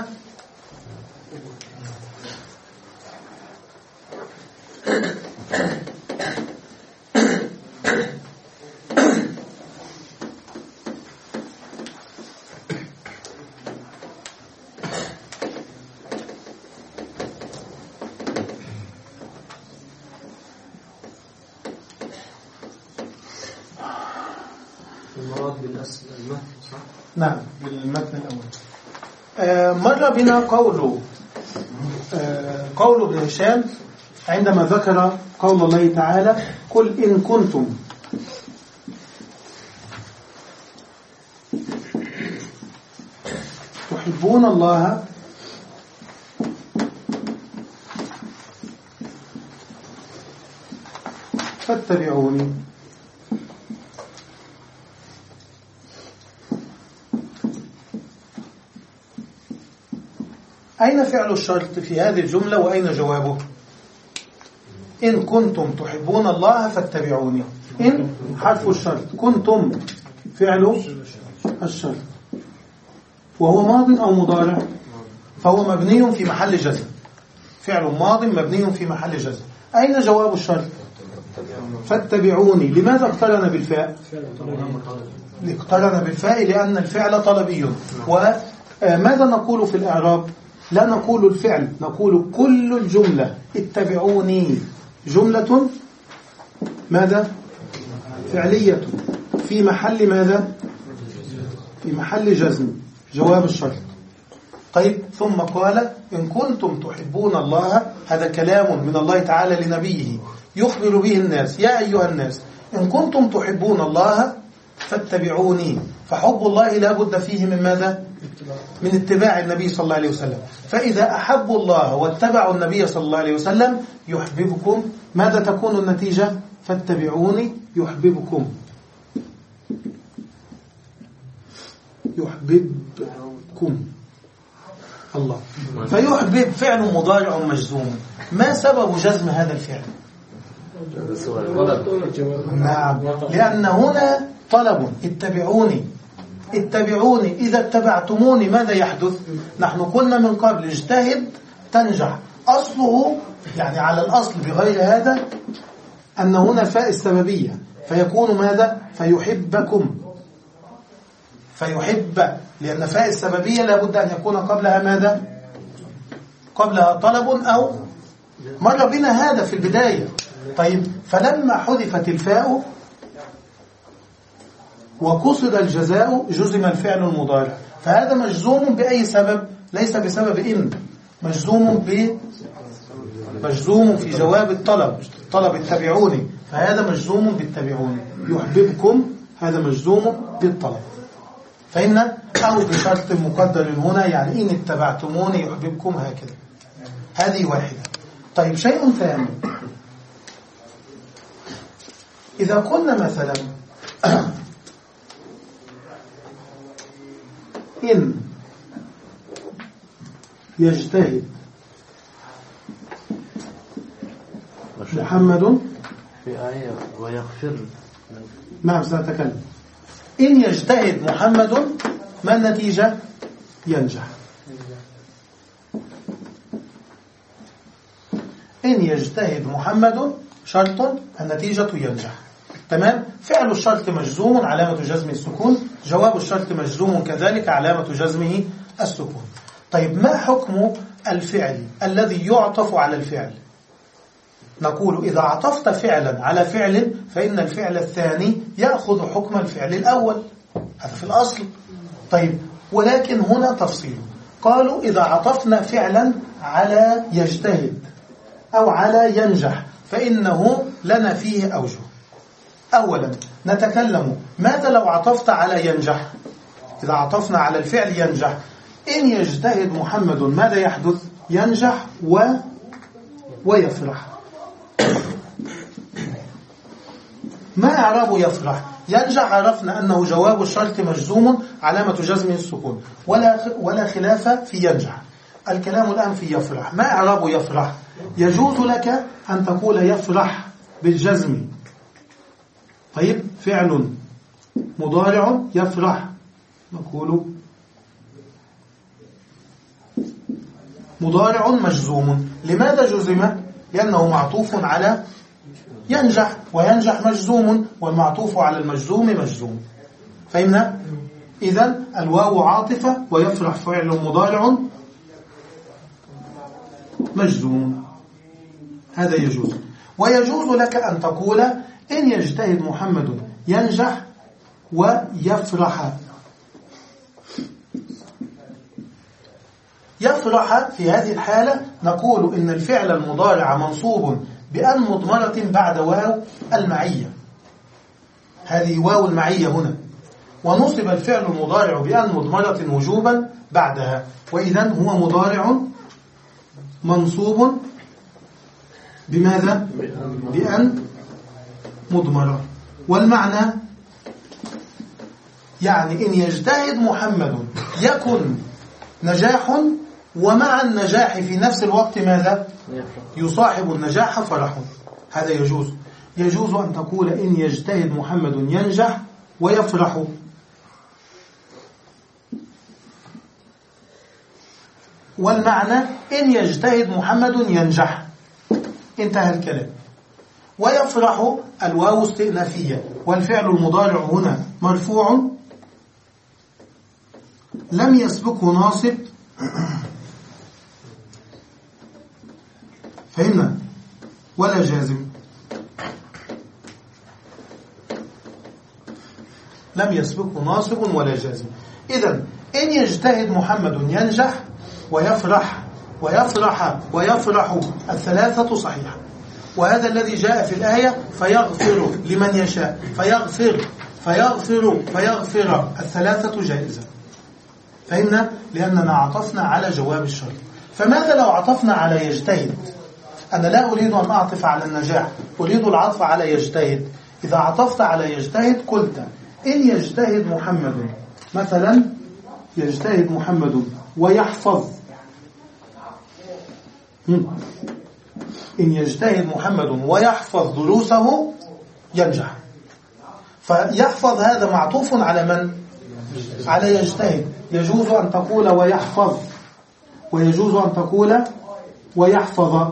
المراد بالأصل المتن صح؟ نعم، بالمتن الأول. آه مر بنا قول آه قول ابن هشام عندما ذكر قول الله تعالى قل إن كنتم تحبون الله فاتبعوني. أين فعل الشرط في هذه الجملة وأين جوابه؟ إن كنتم تحبون الله فاتبعوني. إن حرف الشرط، كنتم فعل الشرط، وهو ماض أو مضارع، فهو مبني في محل جزم، فعل ماض مبني في محل جزم. أين جواب الشرط؟ فاتبعوني. لماذا اقترن بالفاء؟ اقترن بالفاء لأن الفعل طلبي. وماذا نقول في الإعراب؟ لا نقول الفعل، نقول كل الجملة اتبعوني جملة ماذا؟ فعلية في محل ماذا؟ في محل جزم، جواب الشرط. طيب ثم قال إن كنتم تحبون الله، هذا كلام من الله تعالى لنبيه يخبر به الناس، يا أيها الناس إن كنتم تحبون الله فاتبعوني. فحب الله لا بد فيه من ماذا؟ من اتباع النبي صلى الله عليه وسلم. فإذا أحبوا الله واتبعوا النبي صلى الله عليه وسلم يحببكم. ماذا تكون النتيجة؟ فاتبعوني يحببكم. يحببكم الله. فيحبب فعل مضارع مجزوم. ما سبب جزم هذا الفعل؟ نعم، لأن هنا طلب اتبعوني، اتبعوني إذا اتبعتموني ماذا يحدث؟ نحن قلنا من قبل اجتهد تنجح، أصله يعني على الأصل بغير هذا أن هنا فاء السببية، فيكون ماذا؟ فيحبكم، فيحب، لأن فاء السببية لابد أن يكون قبلها ماذا؟ قبلها طلب أو مر بنا هذا في البداية. طيب فلما حذفت الفاء وقصد الجزاء جزم الفعل المضارع، فهذا مجزوم بأي سبب؟ ليس بسبب إن، مجزوم ب مجزوم في جواب الطلب، طلب اتبعوني، فهذا مجزوم بالتبعوني. يحببكم هذا مجزوم بالطلب، فإن أو بشرط مقدر هنا، يعني إن اتبعتموني يحببكم، هكذا. هذه واحدة. طيب شيء ثاني، إذا قلنا مثلا إن يجتهد محمد في آية ويغفر. نعم سأتكلم. إن يجتهد محمد ما النتيجة؟ ينجح. إن يجتهد محمد شرط النتيجة ينجح. تمام؟ فعل الشرط مجزوم علامة جزم السكون، جواب الشرط مجزوم كذلك علامة جزمه السكون. طيب ما حكم الفعل الذي يعطف على الفعل؟ نقول إذا عطفت فعلا على فعل فإن الفعل الثاني يأخذ حكم الفعل الأول، هذا في الأصل. طيب ولكن هنا تفصيل، قالوا إذا عطفنا فعلا على يجتهد أو على ينجح فإنه لنا فيه أوجه. أولا نتكلم ماذا لو عطفت على ينجح؟ إذا عطفنا على الفعل ينجح، إن يجتهد محمد ماذا يحدث؟ ينجح و ويفرح. ما إعراب يفرح؟ ينجح عرفنا أنه جواب الشرط مجزوم علامة جزمه السكون، ولا ولا خلاف في ينجح. الكلام الآن في يفرح. ما إعراب يفرح؟ يجوز لك أن تقول يفرح بالجزم. طيب فعل مضارع يفرح، نقول مضارع مجزوم. لماذا جزم؟ لأنه معطوف على ينجح، وينجح مجزوم، والمعطوف على المجزوم مجزوم. فهمنا؟ إذن الواو عاطفة ويفرح فعل مضارع مجزوم، هذا يجوز. ويجوز لك أن تقول إن يجتهد محمد ينجح ويفرح. يفرح في هذه الحالة نقول إن الفعل المضارع منصوب بأن مضمرة بعد واو المعية، هذه واو المعية هنا، ونصب الفعل المضارع بأن مضمرة وجوبا بعدها، وإذن هو مضارع منصوب بماذا؟ بأن مضمرة. والمعنى يعني إن يجتهد محمد يكن نجاح، ومع النجاح في نفس الوقت ماذا؟ يصاحب النجاح فرح، هذا يجوز. يجوز أن تقول إن يجتهد محمد ينجح ويفرح. والمعنى إن يجتهد محمد ينجح، انتهى الكلام. ويفرح الواو استئنافية، والفعل المضارع هنا مرفوع لم يسبقه ناصب، فهمنا؟ ولا جازم، لم يسبقه ناصب ولا جازم. إذن إن يجتهد محمد ينجح ويفرح ويفرح ويفرح، الثلاثة صحيحة. وهذا الذي جاء في الآية فيغفر لمن يشاء، فيغفر فيغفر فيغفر، الثلاثة جائزة. فهمنا؟ لأننا عطفنا على جواب الشرط. فماذا لو عطفنا على يجتهد؟ أنا لا أريد أن أعطف على النجاح، أريد العطف على يجتهد. إذا عطفت على يجتهد قلت إن يجتهد محمد، مثلا يجتهد محمد ويحفظ، إن يجتهد محمد ويحفظ دروسه ينجح. فيحفظ هذا معطوف على من؟ على يجتهد يجوز أن تقول ويحفظ، ويجوز أن تقول ويحفظ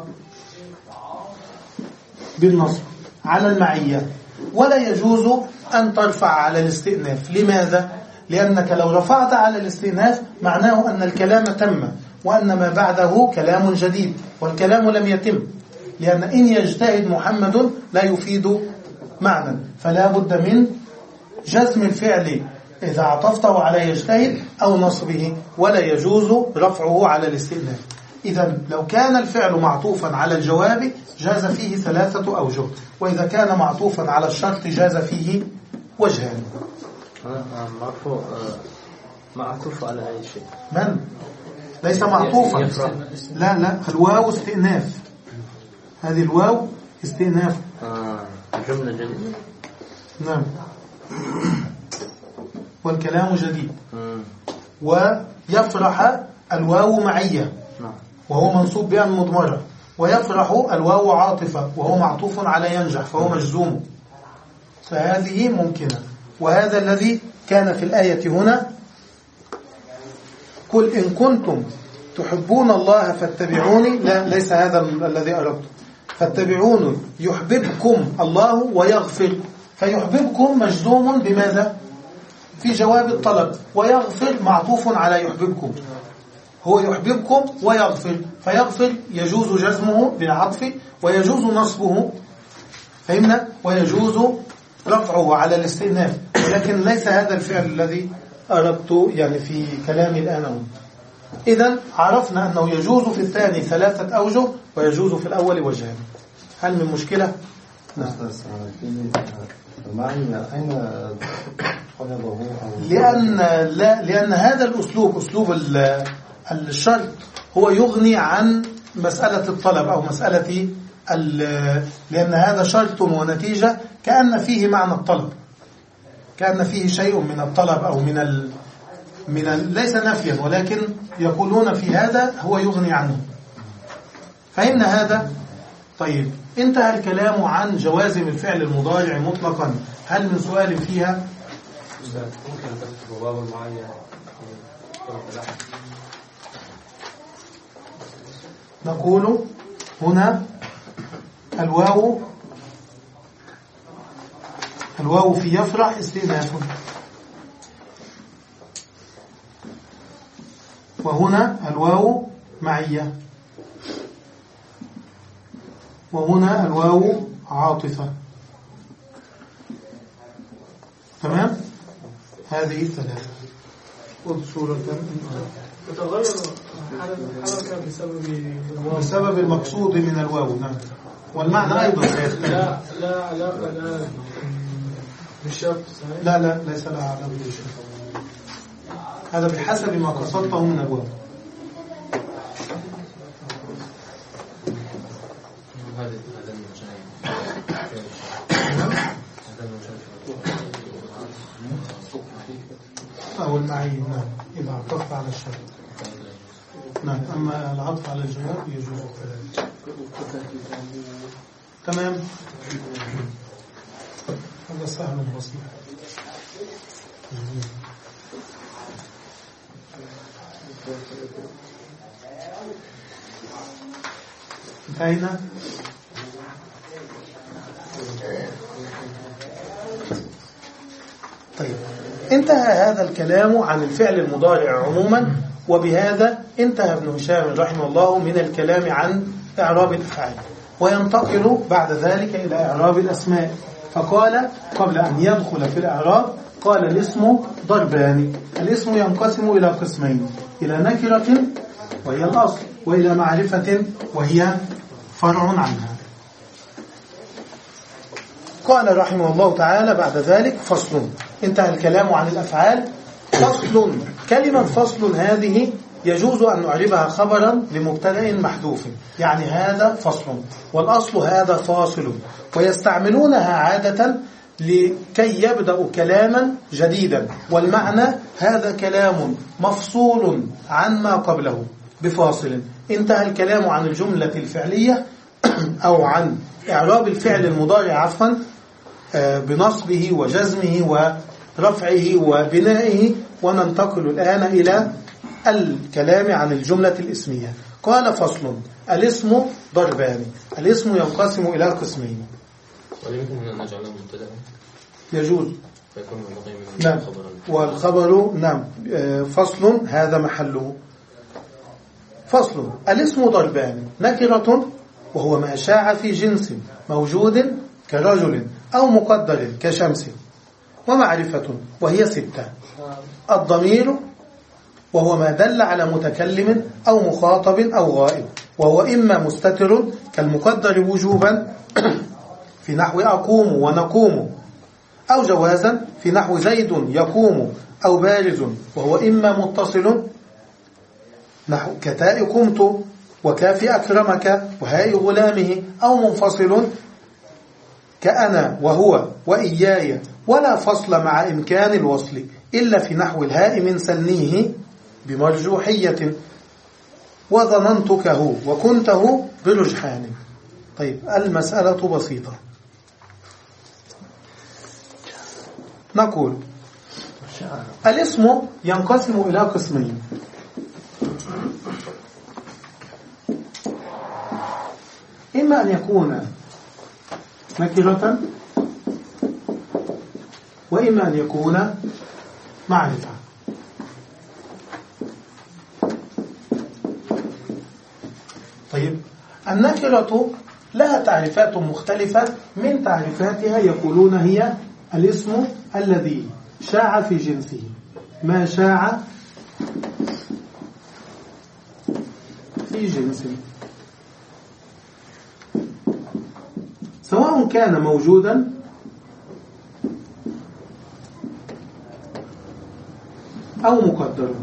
بالنصب على المعية، ولا يجوز أن ترفع على الاستئناف. لماذا؟ لأنك لو رفعت على الاستئناف معناه أن الكلام تم، وأن ما بعده كلام جديد، والكلام لم يتم، لأن إن يجتهد محمد لا يفيد معنى، فلا بد من جزم الفعل إذا عطفته على يجتهد أو نصبه، ولا يجوز رفعه على الاستئناف. إذا لو كان الفعل معطوفا على الجواب جاز فيه ثلاثة أوجه، وإذا كان معطوفا على الشرط جاز فيه وجهان. مرفوع معطوف على أي شيء؟ من؟ ليس معطوفا، لا لا، الواو استئناف، هذه الواو استئناف. آه. جملة جديدة. نعم. والكلام جديد. ويفرح الواو معية وهو منصوب بأن مضمرة، ويفرح الواو عاطفة وهو معطوف على ينجح فهو مجزوم، فهذه ممكنة. وهذا الذي كان في الآية هنا: قل إن كنتم تحبون الله فاتبعوني، لا ليس هذا الذي أردت، فاتبعوني يحببكم الله ويغفر. فيحببكم مجزوم بماذا؟ في جواب الطلب، ويغفر معطوف على يحببكم، هو يحببكم ويغفر، فيغفر يجوز جزمه بالعطف ويجوز نصبه، فهمنا؟ ويجوز رفعه على الاستئناف، ولكن ليس هذا الفعل الذي أردت يعني في كلامي الآن. إذن عرفنا أنه يجوز في الثاني ثلاثة أوجه ويجوز في الأول وجهان. هل من مشكلة؟ نعم. لأن, لا لأن هذا الأسلوب أسلوب الشرط هو يغني عن مسألة الطلب أو مسألة، لأن هذا شرط ونتيجة كأن فيه معنى الطلب، كأن فيه شيء من الطلب أو من ال من ال ليس نفيا، ولكن يقولون في هذا هو يغني عنه. فهمنا هذا؟ طيب، انتهى الكلام عن جوازم الفعل المضارع مطلقا. هل من سؤال فيها؟ ممكن تكتب باب معين. نقول هنا الواو الواو في يفرح استئناف، وهنا الواو معية، وهنا الواو عاطفة. تمام؟ هذه الثلاثة. وبصورة تتغير حركة بسبب بسبب المقصود من الواو. نعم. والمعنى أيضا لا لا علاقة لا بالشرط. لا لا ليس لها علاقة بالشرط، هذا بحسب ما قصدته من الواو. أو المعين. نعم، إذا عطفت على الشرط. نعم، أما العطف على الجواب يجوز كذلك. تمام. هذا سهل بسيط. انتهينا. طيب، انتهى هذا الكلام عن الفعل المضارع عموما، وبهذا انتهى ابن هشام رحمه الله من الكلام عن إعراب الأفعال، وينتقل بعد ذلك إلى إعراب الأسماء. فقال قبل أن يدخل في الإعراب قال: الاسم ضربان. الاسم ينقسم إلى قسمين: إلى نكرة وهي الأصل، وإلى معرفة وهي فرع عنها. قال رحمه الله تعالى بعد ذلك: فصل. انتهى الكلام عن الأفعال. فصل. كلمة فصل هذه يجوز أن نعربها خبرا لمبتدأ محذوف، يعني هذا فصل، والأصل هذا فاصل، ويستعملونها عادة لكي يبدأ كلاما جديدا، والمعنى هذا كلام مفصول عن ما قبله بفاصل. انتهى الكلام عن الجملة الفعلية أو عن إعراب الفعل المضارع عفوا بنصبه وجزمه رفعه وبنائه. وننتقل الآن إلى الكلام عن الجملة الاسمية. قال فصل: الاسم ضربان. الاسم ينقسم إلى قسمين. ويمكن أن نجعله مبتدأ؟ يجوز. فيكون نعم. والخبر نعم فصل هذا محله. فصل: الاسم ضربان: نكرة وهو ما شاع في جنس موجود كرجل أو مقدر كشمس. ومعرفة وهي ستة: الضمير وهو ما دل على متكلم أو مخاطب أو غائب، وهو إما مستتر كالمقدر وجوبا في نحو أقوم ونقوم، أو جوازا في نحو زيد يقوم، أو بارز وهو إما متصل نحو كتاء قمت وكاف أكرمك وهاء غلامه، أو منفصل كأنا وهو وإياي، ولا فصل مع إمكان الوصل إلا في نحو الهاء من سلنيه بمرجوحية وظننتكه وكنته برجحان. طيب المسألة بسيطة. نقول الاسم ينقسم إلى قسمين: إما أن يكون نكرة، وإما أن يكون معرفة. طيب النكرة لها تعريفات مختلفة، من تعريفاتها يقولون هي الاسم الذي شاع في جنسه، ما شاع في جنسه، سواء كان موجودا أو مقدرا.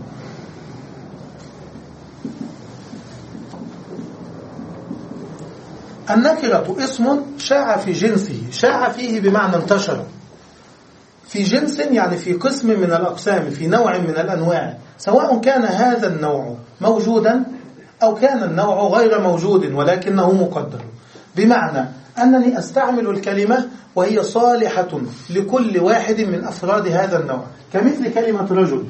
النكرة اسم شاع في جنسه، شاع فيه بمعنى انتشر في جنس، يعني في قسم من الأقسام، في نوع من الأنواع، سواء كان هذا النوع موجودا أو كان النوع غير موجود ولكنه مقدر. بمعنى أنني أستعمل الكلمة وهي صالحة لكل واحد من أفراد هذا النوع، كمثل كلمة رجل.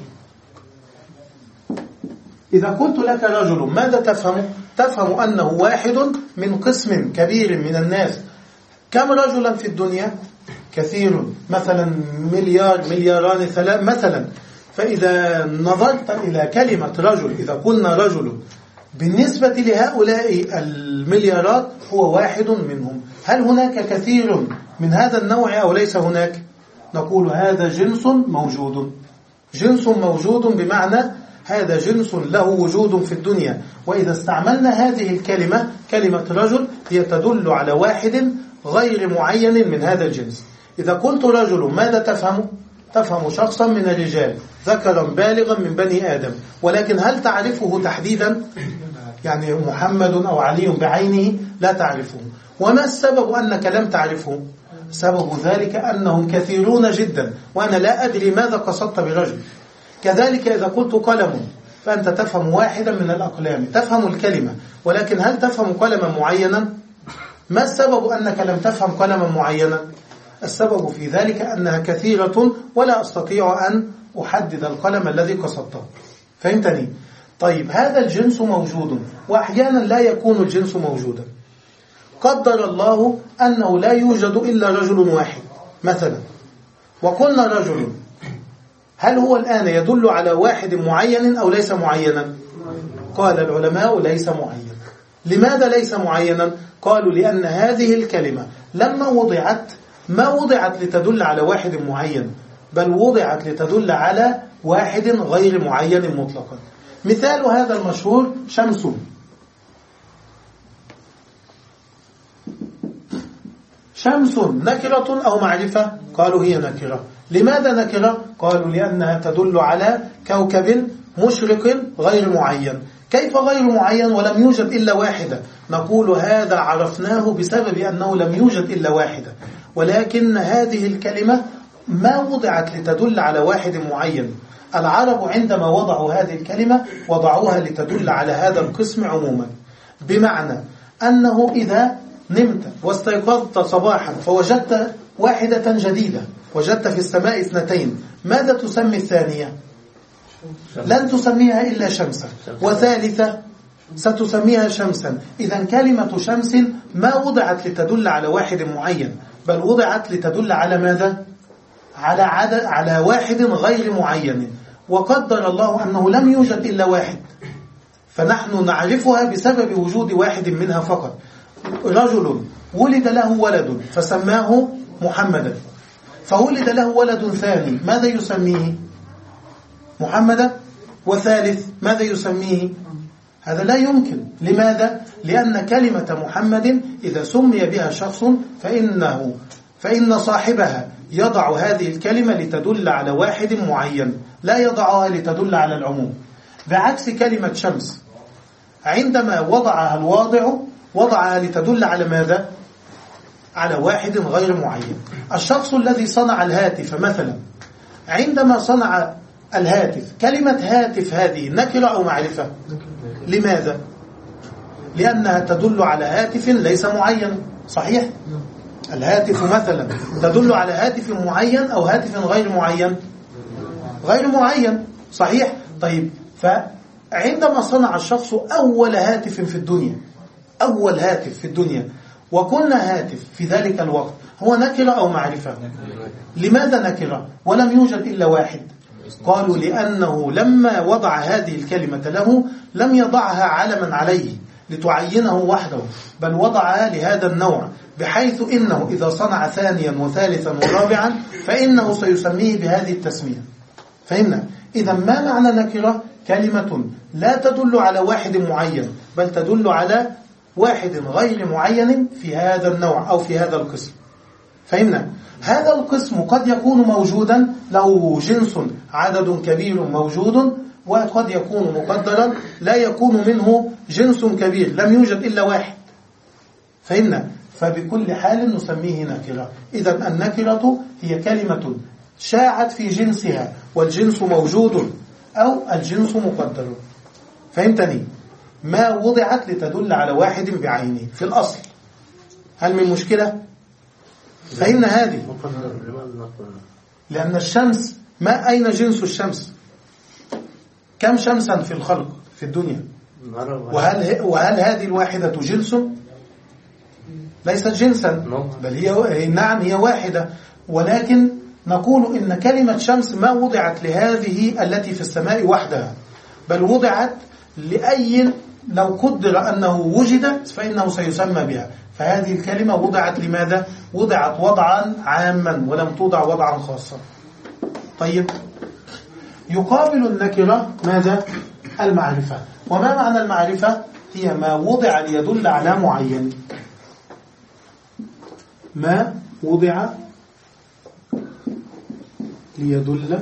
إذا قلت لك رجل ماذا تفهم؟ تفهم أنه واحد من قسم كبير من الناس. كم رجلا في الدنيا؟ كثير، مثلا مليار، ملياران، ثلاث مثلا. فإذا نظرت إلى كلمة رجل، إذا قلنا رجل بالنسبة لهؤلاء المليارات هو واحد منهم. هل هناك كثير من هذا النوع أو ليس هناك؟ نقول هذا جنس موجود. جنس موجود بمعنى هذا جنس له وجود في الدنيا. وإذا استعملنا هذه الكلمة، كلمة رجل، هي تدل على واحد غير معين من هذا الجنس. إذا قلت رجل ماذا تفهم؟ تفهم شخصا من الرجال، ذكرا بالغا من بني آدم، ولكن هل تعرفه تحديدا؟ يعني محمد أو علي بعينه لا تعرفه. وما السبب أنك لم تعرفه؟ سبب ذلك أنهم كثيرون جدا، وأنا لا أدري ماذا قصدت برجل. كذلك إذا قلت قلم، فأنت تفهم واحدا من الأقلام، تفهم الكلمة، ولكن هل تفهم قلما معينا؟ ما السبب أنك لم تفهم قلما معينا؟ السبب في ذلك أنها كثيرة ولا أستطيع أن أحدد القلم الذي قصدته. فهمتني؟ طيب هذا الجنس موجود، وأحيانا لا يكون الجنس موجودا. قدر الله أنه لا يوجد إلا رجل واحد مثلا، وقلنا رجل، هل هو الآن يدل على واحد معين أو ليس معينا؟ قال العلماء ليس معين. لماذا ليس معينا؟ قالوا لأن هذه الكلمة لما وضعت ما وضعت لتدل على واحد معين، بل وضعت لتدل على واحد غير معين مطلقا. مثال هذا المشهور شمس. شمس نكرة أو معرفة؟ قالوا هي نكرة. لماذا نكرة؟ قالوا لأنها تدل على كوكب مشرق غير معين. كيف غير معين ولم يوجد إلا واحدة؟ نقول هذا عرفناه بسبب أنه لم يوجد إلا واحدة، ولكن هذه الكلمة ما وضعت لتدل على واحد معين. العرب عندما وضعوا هذه الكلمة وضعوها لتدل على هذا القسم عموما، بمعنى أنه إذا نمت واستيقظت صباحا فوجدت واحدة جديدة، وجدت في السماء اثنتين، ماذا تسمي الثانية؟ لن تسميها إلا شمسا. وثالثة ستسميها شمسا. إذن كلمة شمس ما وضعت لتدل على واحد معين، بل وضعت لتدل على ماذا؟ على عدد، على واحد غير معين. وقدر الله أنه لم يوجد إلا واحد، فنحن نعرفها بسبب وجود واحد منها فقط. رجل ولد له ولد فسماه محمدا، فولد له ولد ثاني، ماذا يسميه؟ محمدا. وثالث ماذا يسميه؟ هذا لا يمكن. لماذا؟ لأن كلمة محمد إذا سمي بها شخص فإنه فإن صاحبها يضع هذه الكلمة لتدل على واحد معين، لا يضعها لتدل على العموم. بعكس كلمة شمس، عندما وضعها الواضع وضعها لتدل على ماذا؟ على واحد غير معين. الشخص الذي صنع الهاتف مثلا، عندما صنع الهاتف، كلمة هاتف هذه نكرة أو معرفة؟ لماذا؟ لأنها تدل على هاتف ليس معين، صحيح؟ الهاتف مثلا تدل على هاتف معين أو هاتف غير معين؟ غير معين، صحيح؟ طيب، فعندما صنع الشخص أول هاتف في الدنيا، أول هاتف في الدنيا، وكنا هاتف في ذلك الوقت، هو نكرة أو معرفة؟ لماذا نكرة ولم يوجد إلا واحد؟ قالوا لأنه لما وضع هذه الكلمة له لم يضعها علما عليه لتعينه وحده، بل وضعها لهذا النوع، بحيث إنه إذا صنع ثانيا وثالثا ورابعا فإنه سيسميه بهذه التسمية. فهمنا؟ إذا ما معنى نكرة؟ كلمة لا تدل على واحد معين، بل تدل على واحد غير معين في هذا النوع أو في هذا القسم. فهمنا؟ هذا القسم قد يكون موجودا، له جنس عدد كبير موجود، وقد يكون مقدرا لا يكون منه جنس كبير، لم يوجد إلا واحد. فهمنا؟ فبكل حال نسميه نكرة. إذن النكرة هي كلمة شاعت في جنسها والجنس موجود أو الجنس مقدر. فهمتني؟ ما وضعت لتدل على واحد بعينه في الأصل. هل من مشكلة؟ فهمنا هذه؟ لأن الشمس، ما أين جنس الشمس؟ كم شمسا في الخلق في الدنيا؟ وهل, وهل هذه الواحدة جنس؟ ليست جنسا، بل هي نعم هي واحدة، ولكن نقول إن كلمة شمس ما وضعت لهذه التي في السماء وحدها، بل وضعت لأي لو قدر أنه وجد فإنه سيسمى بها. فهذه الكلمة وضعت لماذا؟ وضعت وضعا عاما ولم توضع وضعا خاصا. طيب، يقابل النكرة ماذا؟ المعرفة. وما معنى المعرفة؟ هي ما وضع ليدل على معين، ما وضع ليدل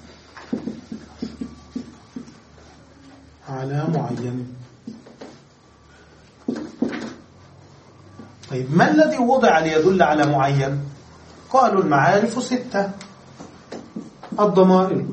على معين. طيب، ما الذي وضع ليدل على معين؟ قالوا المعارف ستة. الضمائر،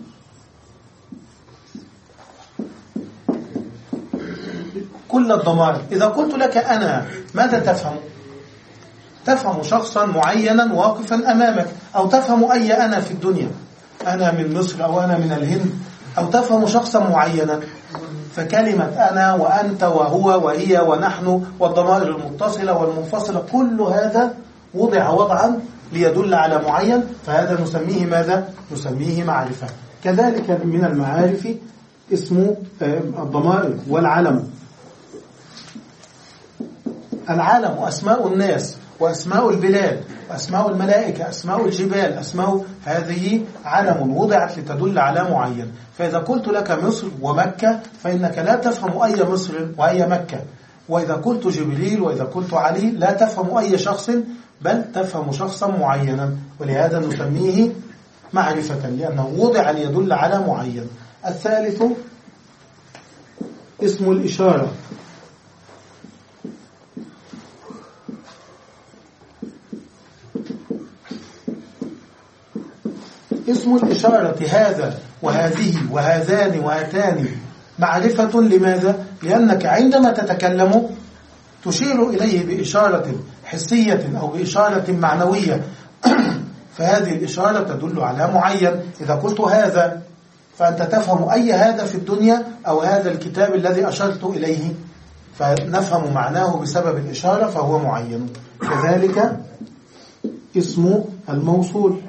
كل الضمائر. إذا قلت لك أنا، ماذا تفهم؟ تفهم شخصا معينا واقفا أمامك، أو تفهم أي أنا في الدنيا، أنا من مصر أو أنا من الهند، أو تفهم شخصا معينا. فكلمة أنا وأنت وهو وهي ونحن والضمائر المتصلة والمنفصلة، كل هذا وضع وضعا ليدل على معين، فهذا نسميه ماذا؟ نسميه معرفة. كذلك من المعارف اسمه الضمائر والعلم. العلم وأسماء الناس وأسماء البلاد وأسماء الملائكة، أسماء الجبال، أسماء هذه علم وضعت لتدل على معين. فإذا قلت لك مصر ومكة فإنك لا تفهم أي مصر وأي مكة، وإذا قلت جبريل وإذا قلت علي لا تفهم أي شخص، بل تفهم شخصا معينا، ولهذا نسميه معرفة لأنه وضع ليدل على معين. الثالث اسم الإشارة. اسم الإشارة هذا وهذه وهذان وهاتان معرفة. لماذا؟ لأنك عندما تتكلم تشير إليه بإشارة حسية أو بإشارة معنوية، فهذه الإشارة تدل على معين. إذا قلت هذا فأنت تفهم أي هذا في الدنيا أو هذا الكتاب الذي أشرت إليه، فنفهم معناه بسبب الإشارة فهو معين. كذلك اسم الموصول،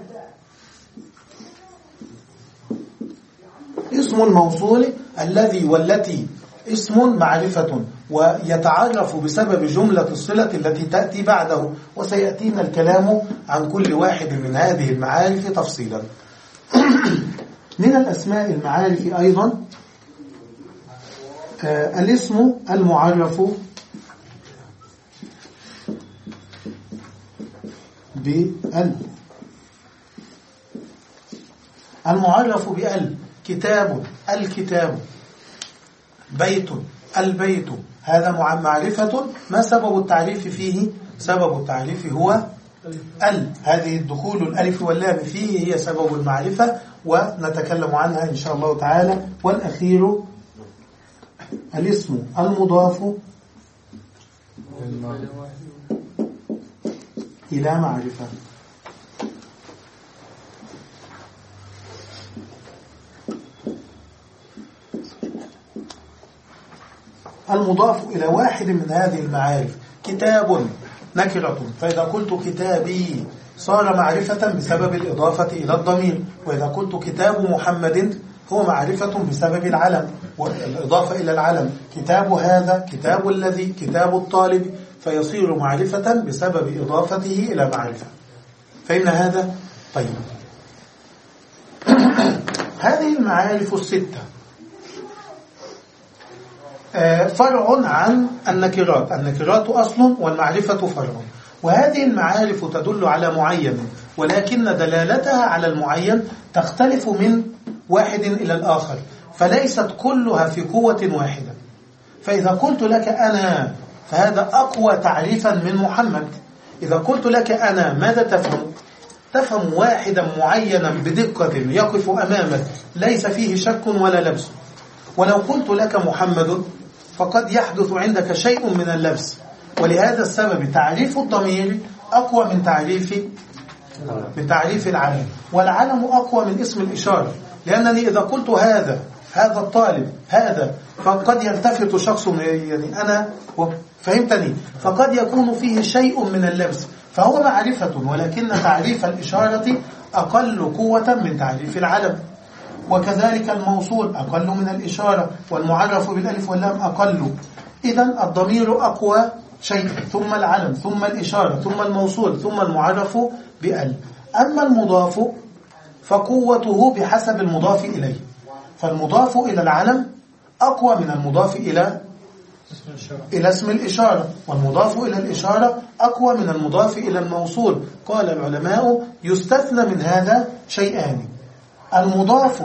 اسم الموصول الذي والتي اسم معرفة ويتعرف بسبب جملة الصلة التي تأتي بعده، وسيأتينا الكلام عن كل واحد من هذه المعارف تفصيلا. من الأسماء المعارف أيضا آه الاسم المعرف بأل، المعرف بأل، كتاب الكتاب، بيت البيت، هذا معرفة. ما سبب التعريف فيه؟ سبب التعريف هو ال، هذه الدخول الألف واللام فيه هي سبب المعرفة، ونتكلم عنها إن شاء الله تعالى. والأخير الاسم المضاف إلى معرفة. المضاف إلى واحد من هذه المعارف، كتاب نكرة، فإذا قلت كتابي صار معرفة بسبب الإضافة إلى الضمير، وإذا قلت كتاب محمد هو معرفة بسبب العلم والإضافة إلى العلم، كتاب هذا، كتاب الذي، كتاب الطالب، فيصير معرفة بسبب إضافته إلى معرفة. فإن هذا طيب. هذه المعارف الستة فرع عن النكرات، النكرات أصل والمعرفة فرع، وهذه المعارف تدل على معين، ولكن دلالتها على المعين تختلف من واحد إلى الآخر، فليست كلها في قوة واحدة. فإذا قلت لك أنا فهذا أقوى تعريفا من محمد. إذا قلت لك أنا ماذا تفهم؟ تفهم واحدا معينا بدقة يقف أمامك ليس فيه شك ولا لبس. ولو قلت لك محمد فقد يحدث عندك شيء من اللبس، ولهذا السبب تعريف الضمير أقوى من تعريف من تعريف العلم، والعلم أقوى من اسم الإشارة، لأنني إذا قلت هذا هذا الطالب هذا فقد يلتفت شخص، يعني أنا فهمتني، فقد يكون فيه شيء من اللبس، فهو معرفة، ولكن تعريف الإشارة أقل قوة من تعريف العلم. وكذلك الموصول أقل من الإشارة، والمعرف بالألف واللام أقل. إذن الضمير أقوى شيء، ثم العلم، ثم الإشارة، ثم الموصول، ثم المعرف بأل. أما المضاف فقوته بحسب المضاف إليه، فالمضاف إلى العلم أقوى من المضاف إلى إلى اسم الإشارة، والمضاف إلى الإشارة أقوى من المضاف إلى الموصول. قال العلماء يستثنى من هذا شيئان: المضاف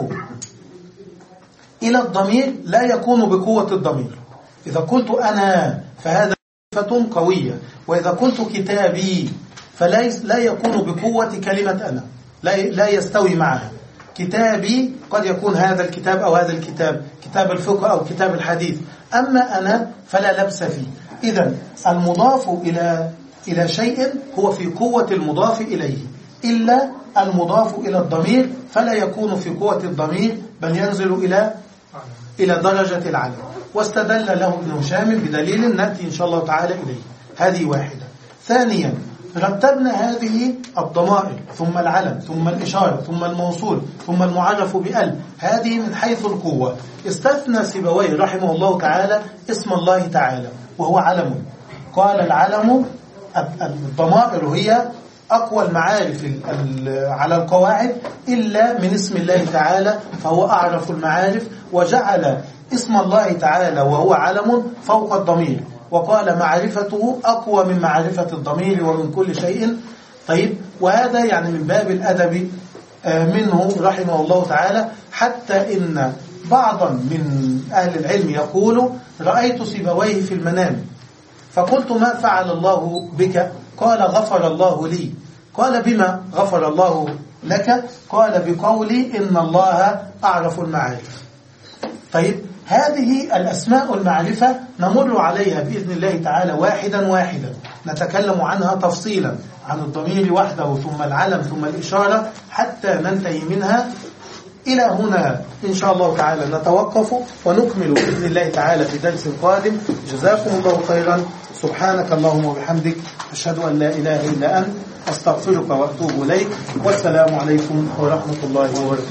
إلى الضمير لا يكون بقوة الضمير، إذا قلت أنا فهذا صفة قوية، وإذا قلت كتابي فلا يكون بقوة كلمة أنا، لا يستوي معها. كتابي قد يكون هذا الكتاب أو هذا الكتاب، كتاب الفقه أو كتاب الحديث، أما أنا فلا لبس فيه. إذن المضاف إلى إلى شيء هو في قوة المضاف إليه، إلا المضاف إلى الضمير فلا يكون في قوة الضمير، بل ينزل إلى إلى درجة العلم. واستدل له ابن هشام بدليل نأتي إن شاء الله تعالى إليه. هذه واحدة. ثانيا، رتبنا هذه الضمائر، ثم العلم، ثم الإشارة، ثم الموصول، ثم المعرف بأل، هذه من حيث القوة. استثنى سيبويه رحمه الله تعالى اسم الله تعالى وهو علم. قال العلم الضمائر هي أقوى المعارف على القواعد إلا من اسم الله تعالى، فهو أعرف المعارف، وجعل اسم الله تعالى وهو علم فوق الضمير، وقال معرفته أقوى من معرفة الضمير ومن كل شيء. طيب، وهذا يعني من باب الأدب منه رحمه الله تعالى، حتى إن بعضا من أهل العلم يقول: رأيت سيبويه في المنام فقلت: ما فعل الله بك؟ قال: غفر الله لي. قال: بما غفر الله لك؟ قال: بقولي إن الله أعرف المعارف. طيب، هذه الأسماء المعرفة نمر عليها بإذن الله تعالى واحدا واحدا، نتكلم عنها تفصيلا، عن الضمير وحده ثم العلم ثم الإشارة حتى ننتهي منها. إلى هنا إن شاء الله تعالى نتوقف ونكمل بإذن الله تعالى في درس قادم. جزاكم الله خيرا. سبحانك اللهم وبحمدك، أشهد أن لا إله إلا أنت، أستغفرك وأتوب إليك، والسلام عليكم ورحمة الله وبركاته.